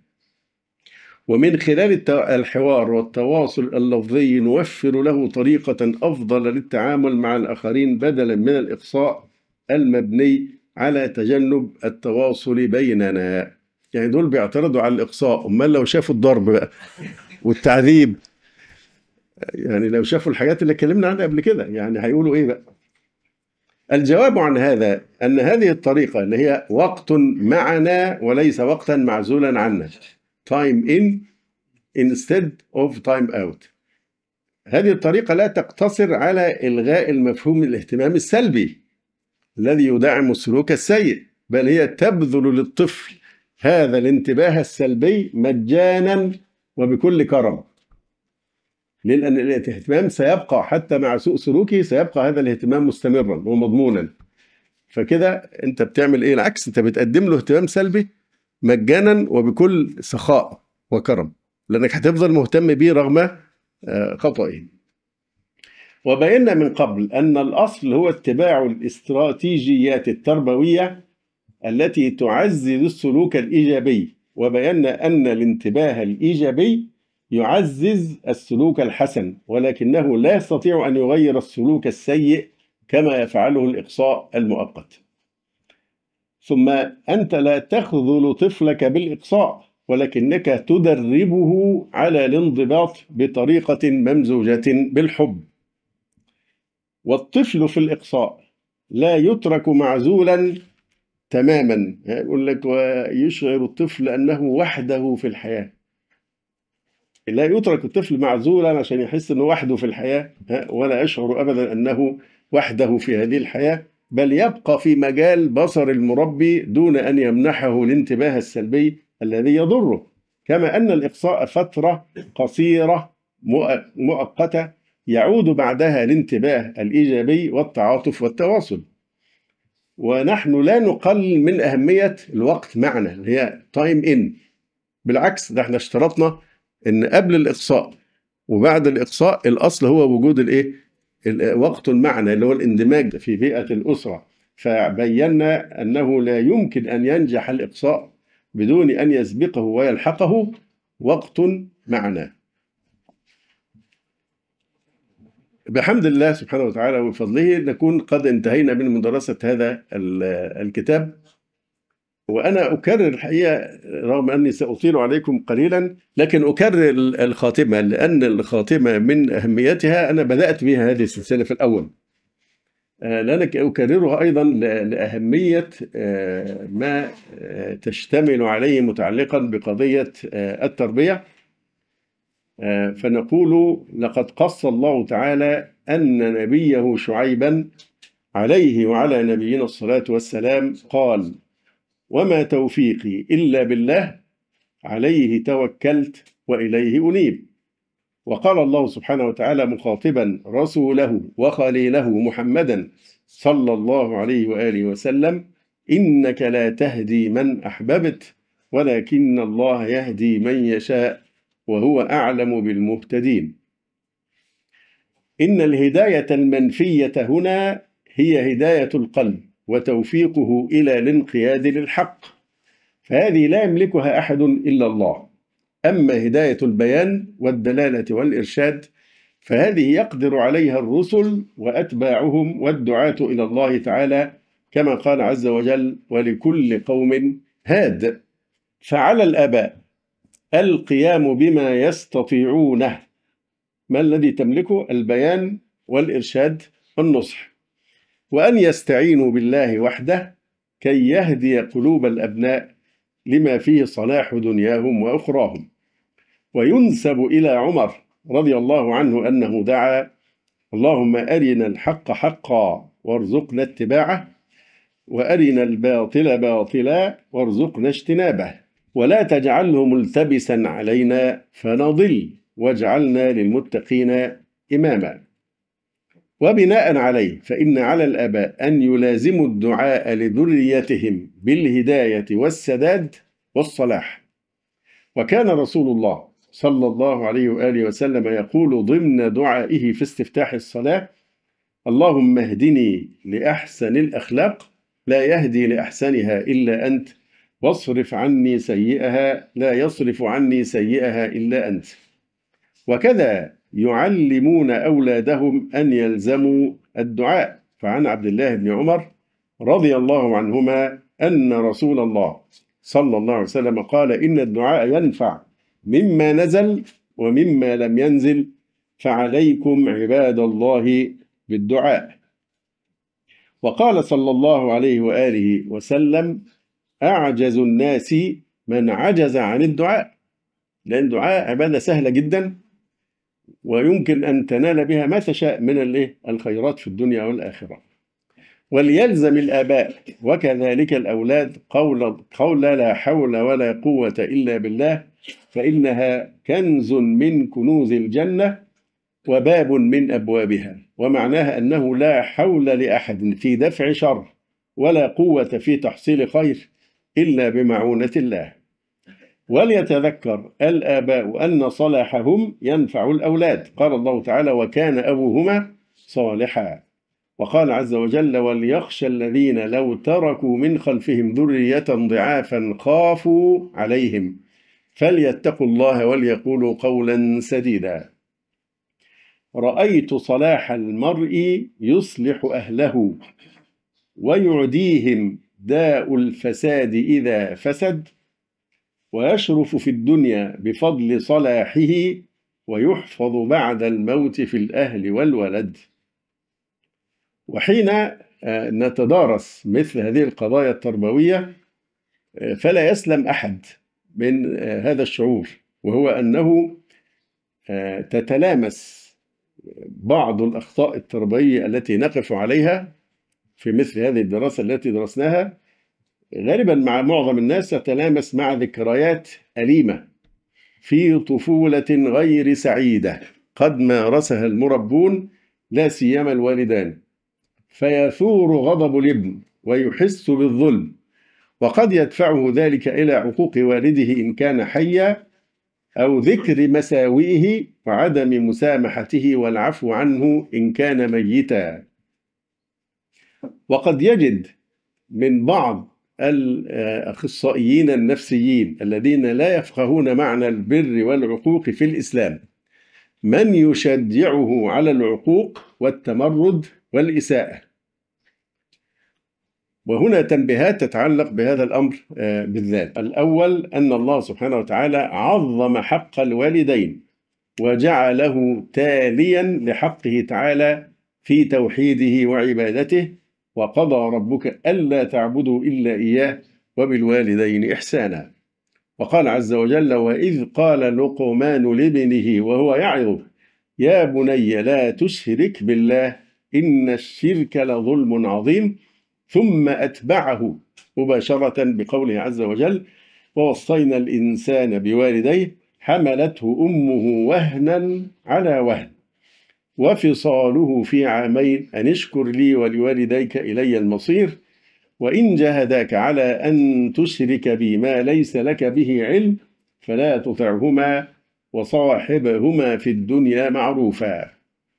ومن خلال الحوار والتواصل اللفظي نوفر له طريقة أفضل للتعامل مع الآخرين بدلا من الإقصاء المبني على تجنب التواصل بيننا. يعني دول بيعترضوا على الإقصاء، أمال لو شافوا الضرب بقى والتعذيب، يعني لو شافوا الحاجات اللي اتكلمنا عنها قبل كده، يعني هيقولوا إيه بقى؟ الجواب عن هذا أن هذه الطريقة اللي هي وقت معنا وليس وقتا معزولا عنا، time in instead of time out، هذه الطريقة لا تقتصر على إلغاء المفهوم الاهتمام السلبي الذي يدعم السلوك السيء، بل هي تبذل للطفل هذا الانتباه السلبي مجانا وبكل كرم، لأن الاهتمام سيبقى حتى مع سوء سلوكه، سيبقى هذا الاهتمام مستمرا ومضمونا. فكده انت بتعمل ايه؟ العكس، انت بتقدم له اهتمام سلبي مجانا وبكل سخاء وكرم، لانك هتفضل مهتم بيه رغم خطئه. وبينا من قبل أن الأصل هو اتباع الاستراتيجيات التربوية التي تعزز السلوك الإيجابي، وبينا أن الانتباه الإيجابي يعزز السلوك الحسن، ولكنه لا يستطيع أن يغير السلوك السيء كما يفعله الإقصاء المؤقت. ثم أنت لا تخذل طفلك بالإقصاء، ولكنك تدربه على الانضباط بطريقة ممزوجة بالحب. والطفل في الإقصاء لا يترك معزولا تماما، يقول لك ويشعر الطفل أنه وحده في الحياة. لا يترك الطفل معزولا عشان يحس انه وحده في الحياة، ولا يشعر ابدا انه وحده في هذه الحياة، بل يبقى في مجال بصر المربي دون ان يمنحه الانتباه السلبي الذي يضره. كما ان الاقصاء فترة قصيرة مؤقتة يعود بعدها الانتباه الايجابي والتعاطف والتواصل. ونحن لا نقلل من اهمية الوقت معنا اللي هي تايم ان، بالعكس ده احنا اشترطنا ان قبل الاقصاء وبعد الاقصاء الاصل هو وجود الايه، وقت المعنى اللي هو الاندماج في بيئه الاسره. فبينا انه لا يمكن ان ينجح الاقصاء بدون ان يسبقه ويلحقه وقت معنى. بحمد الله سبحانه وتعالى وبفضله نكون قد انتهينا من مدرسه هذا الكتاب. وأنا أكرر الحقيقة رغم أني سأطيل عليكم قليلا، لكن أكرر الخاتمة لأن الخاتمة من أهميتها أنا بدأت بها هذه السلسلة في الأول، لأنك أكررها أيضا لأهمية ما تشتمل عليه متعلقا بقضية التربية. فنقول لقد قص الله تعالى أن نبيه شعيبا عليه وعلى نبينا الصلاة والسلام قال: وما توفيقي إلا بالله عليه توكلت وإليه أنيب. وقال الله سبحانه وتعالى مخاطبا رسوله وخليله محمدا صلى الله عليه وآله وسلم: إنك لا تهدي من أحببت ولكن الله يهدي من يشاء وهو أعلم بالمهتدين. إن الهداية المنفية هنا هي هداية القلب وتوفيقه إلى الانقياد للحق، فهذه لا يملكها أحد إلا الله. أما هداية البيان والدلالة والإرشاد فهذه يقدر عليها الرسل وأتباعهم والدعاة إلى الله تعالى، كما قال عز وجل: ولكل قوم هاد. فعلى الآباء القيام بما يستطيعونه. ما الذي تملكه؟ البيان والإرشاد والنصح، وأن يستعينوا بالله وحده كي يهدي قلوب الأبناء لما فيه صلاح دنياهم وأخراهم. وينسب إلى عمر رضي الله عنه أنه دعا: اللهم أرنا الحق حقا وارزقنا اتباعه، وأرنا الباطل باطلا وارزقنا اجتنابه، ولا تجعله ملتبسا علينا فنضل، واجعلنا للمتقين إماما. وبناء عليه فإن على الآباء أن يلازموا الدعاء لذريتهم بالهداية والسداد والصلاح. وكان رسول الله صلى الله عليه وآله وسلم يقول ضمن دعائه في استفتاح الصلاة: اللهم اهدني لأحسن الأخلاق لا يهدي لأحسنها إلا أنت، واصرف عني سيئها لا يصرف عني سيئها إلا أنت. وكذا يعلمون أولادهم أن يلزموا الدعاء. فعن عبد الله بن عمر رضي الله عنهما أن رسول الله صلى الله عليه وسلم قال: إن الدعاء ينفع مما نزل ومما لم ينزل، فعليكم عباد الله بالدعاء. وقال صلى الله عليه وآله وسلم: أعجز الناس من عجز عن الدعاء. لأن الدعاء عبادة سهلة جدا ويمكن أن تنال بها ما تشاء من الخيرات في الدنيا والآخرة. وليلزم الآباء وكذلك الأولاد قول لا حول ولا قوة إلا بالله، فإنها كنز من كنوز الجنة وباب من أبوابها. ومعناها أنه لا حول لأحد في دفع شر ولا قوة في تحصيل خير إلا بمعونة الله. وليتذكر الآباء أن صلاحهم ينفع الأولاد. قال الله تعالى: وكان أبوهما صالحا. وقال عز وجل: وليخشى الذين لو تركوا من خلفهم ذرية ضعافا خافوا عليهم فليتقوا الله وليقولوا قولا سديدا. رأيت صلاح المرء يصلح أهله ويعديهم داء الفساد إذا فسد، ويشرف في الدنيا بفضل صلاحه ويحفظ بعد الموت في الأهل والولد. وحين نتدارس مثل هذه القضايا التربوية فلا يسلم أحد من هذا الشعور، وهو أنه تتلامس بعض الأخطاء التربوية التي نقف عليها في مثل هذه الدراسة التي درسناها، غالبا مع معظم الناس تتلامس مع ذكريات أليمة في طفولة غير سعيدة قد مارسها المربون لا سيما الوالدان، فيثور غضب الابن ويحس بالظلم، وقد يدفعه ذلك إلى عقوق والده إن كان حيا، أو ذكر مساوئه وعدم مسامحته والعفو عنه إن كان ميتا. وقد يجد من بعض الأخصائيين النفسيين الذين لا يفقهون معنى البر والعقوق في الإسلام من يشجعه على العقوق والتمرد والإساءة. وهنا تنبيهات تتعلق بهذا الأمر بالذات. الأول أن الله سبحانه وتعالى عظم حق الوالدين وجعله تاليا لحقه تعالى في توحيده وعبادته، وقضى ربك ألا تعبدوا إلا إياه وبالوالدين إحسانا. وقال عز وجل: وإذ قال لقمان لابنه وهو يعظه يا بني لا تشرك بالله إن الشرك لظلم عظيم، ثم أتبعه مباشرة بقوله عز وجل: ووصينا الإنسان بوالديه حملته أمه وهنا على وهن وفصاله في عامين أن اشكر لي ولوالديك إلي المصير، وإن جاهداك على أن تشرك بي ما ليس لك به علم فلا تطعهما وصاحبهما في الدنيا معروفا.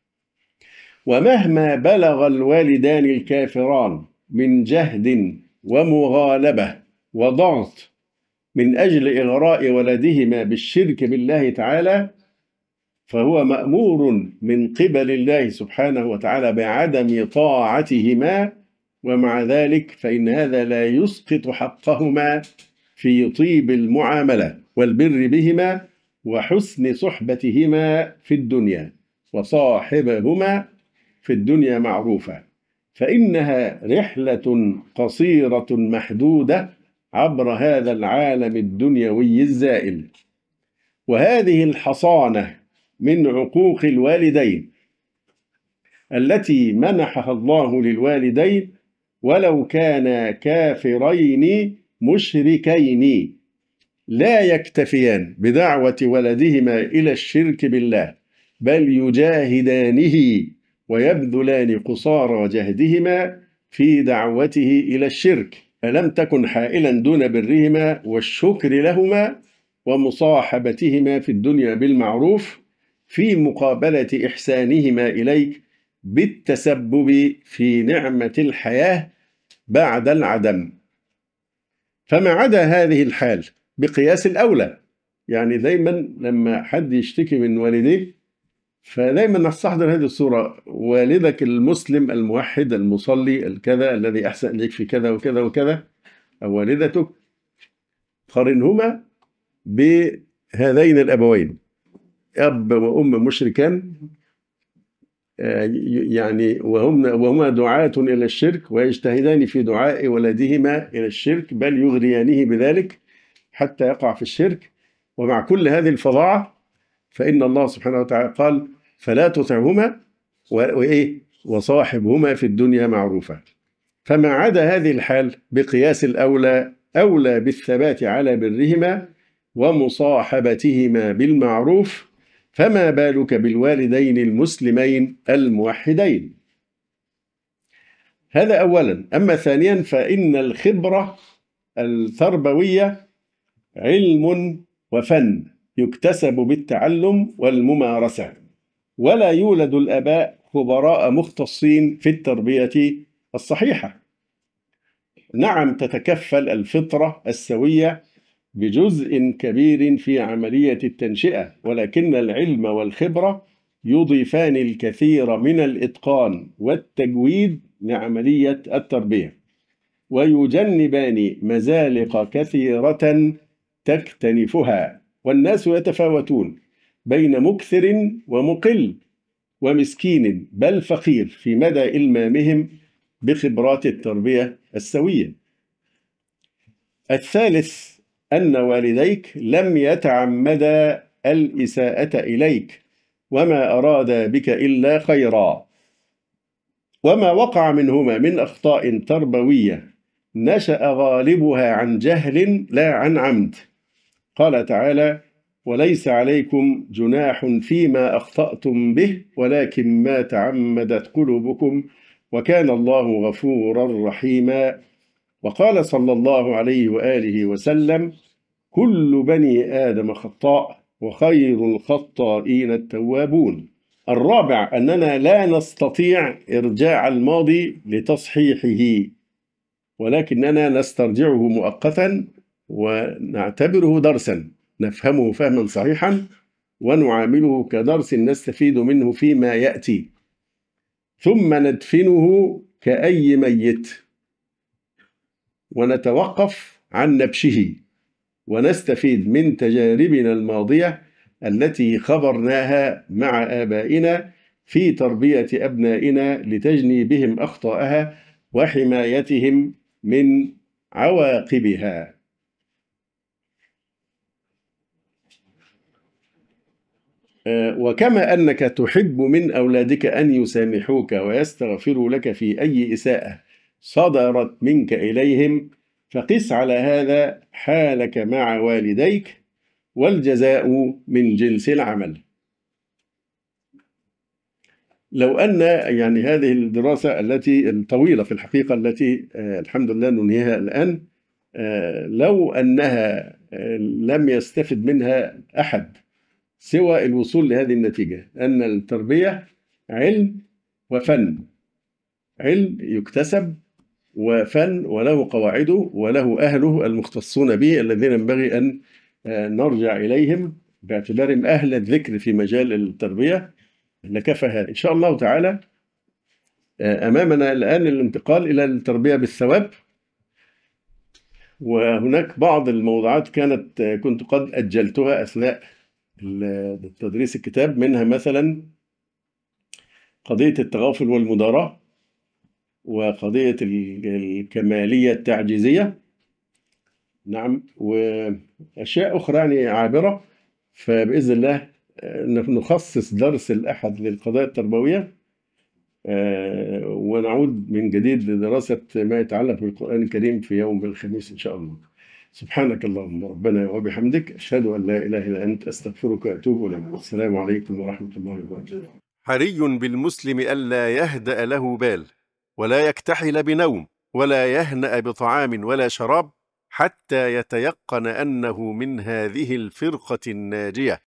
ومهما بلغ الوالدان الكافران من جهد ومغالبة وضغط من أجل إغراء ولدهما بالشرك بالله تعالى، فهو مأمور من قبل الله سبحانه وتعالى بعدم طاعتهما، ومع ذلك فإن هذا لا يسقط حقهما في طيب المعاملة والبر بهما وحسن صحبتهما في الدنيا، وصاحبهما في الدنيا معروفة، فإنها رحلة قصيرة محدودة عبر هذا العالم الدنيوي الزائل. وهذه الحصانة من عقوق الوالدين التي منحها الله للوالدين ولو كانا كافرين مشركين لا يكتفيان بدعوة ولدهما إلى الشرك بالله، بل يجاهدانه ويبذلان قصارى جهدهما في دعوته إلى الشرك، فلم تكن حائلا دون برهما والشكر لهما ومصاحبتهما في الدنيا بالمعروف في مقابلة إحسانهما إليك بالتسبب في نعمة الحياة بعد العدم. فما عدا هذه الحال بقياس الأولى، يعني دايما لما حد يشتكي من والديه فدايما نستحضر هذه الصورة: والدك المسلم الموحد المصلي الكذا الذي أحسن إليك في كذا وكذا وكذا، أو والدتك، قارنهما بهذين الأبوين أب وأم مشركان، يعني وهما دعاة إلى الشرك ويجتهدان في دعاء ولدهما إلى الشرك، بل يغريانه بذلك حتى يقع في الشرك. ومع كل هذه الفظاعة فإن الله سبحانه وتعالى قال: فلا تطعهما وصاحبهما في الدنيا معروفة. فما عدا هذه الحال بقياس الأولى أولى بالثبات على برهما ومصاحبتهما بالمعروف، فما بالك بالوالدين المسلمين الموحدين. هذا أولا. أما ثانيا فإن الخبرة التربوية علم وفن يكتسب بالتعلم والممارسة، ولا يولد الآباء خبراء مختصين في التربية الصحيحة. نعم، تتكفل الفطرة السوية بجزء كبير في عملية التنشئة، ولكن العلم والخبرة يضيفان الكثير من الإتقان والتجويد لعملية التربية، ويجنبان مزالق كثيرة تكتنفها. والناس يتفاوتون بين مكثر ومقل ومسكين بل فقير في مدى إلمامهم بخبرات التربية السوية. الثالث أن والديك لم يتعمدا الإساءة إليك وما أراد بك إلا خيرا. وما وقع منهما من أخطاء تربوية نشأ غالبها عن جهل لا عن عمد. قال تعالى: وليس عليكم جناح فيما أخطأتم به ولكن ما تعمدت قلوبكم وكان الله غفورا رحيما. وقال صلى الله عليه وآله وسلم: كل بني آدم خطاء وخير الخطائين التوابون. الرابع أننا لا نستطيع إرجاع الماضي لتصحيحه، ولكننا نسترجعه مؤقتا ونعتبره درسا نفهمه فهما صحيحا ونعامله كدرس نستفيد منه فيما يأتي، ثم ندفنه كأي ميت ونتوقف عن نبشه ونستفيد من تجاربنا الماضية التي خبرناها مع آبائنا في تربية أبنائنا لتجني بهم أخطاءها وحمايتهم من عواقبها. وكما أنك تحب من أولادك أن يسامحوك ويستغفروا لك في أي إساءة صدرت منك إليهم، فقس على هذا حالك مع والديك، والجزاء من جنس العمل. لو أن هذه الدراسة الطويلة في الحقيقة التي الحمد لله ننهيها الآن، لو أنها لم يستفد منها أحد سوى الوصول لهذه النتيجة، أن التربية علم وفن، علم يكتسب وفن وله قواعده وله أهله المختصون به الذين ينبغي أن نرجع إليهم باعتبارهم أهل الذكر في مجال التربية لكفى هذا. إن شاء الله تعالى أمامنا الآن الانتقال إلى التربية بالثواب، وهناك بعض الموضوعات كنت قد أجلتها أثناء تدريس الكتاب، منها مثلا قضية التغافل والمداراة، وقضية الكمالية التعجيزية، نعم، وأشياء أخرى عابرة. فبإذن الله نخصص درس الأحد للقضايا التربوية، ونعود من جديد لدراسة ما يتعلق بالقرآن الكريم في يوم الخميس إن شاء الله. سبحانك اللهم ربنا وبحمدك، أشهد أن لا إله إلا أنت، أستغفرك وأتوب إليك. السلام عليكم ورحمة الله وبركاته. حري بالمسلم ألا يهدأ له بال، ولا يكتحل بنوم، ولا يهنأ بطعام ولا شراب، حتى يتيقن أنه من هذه الفرقة الناجية.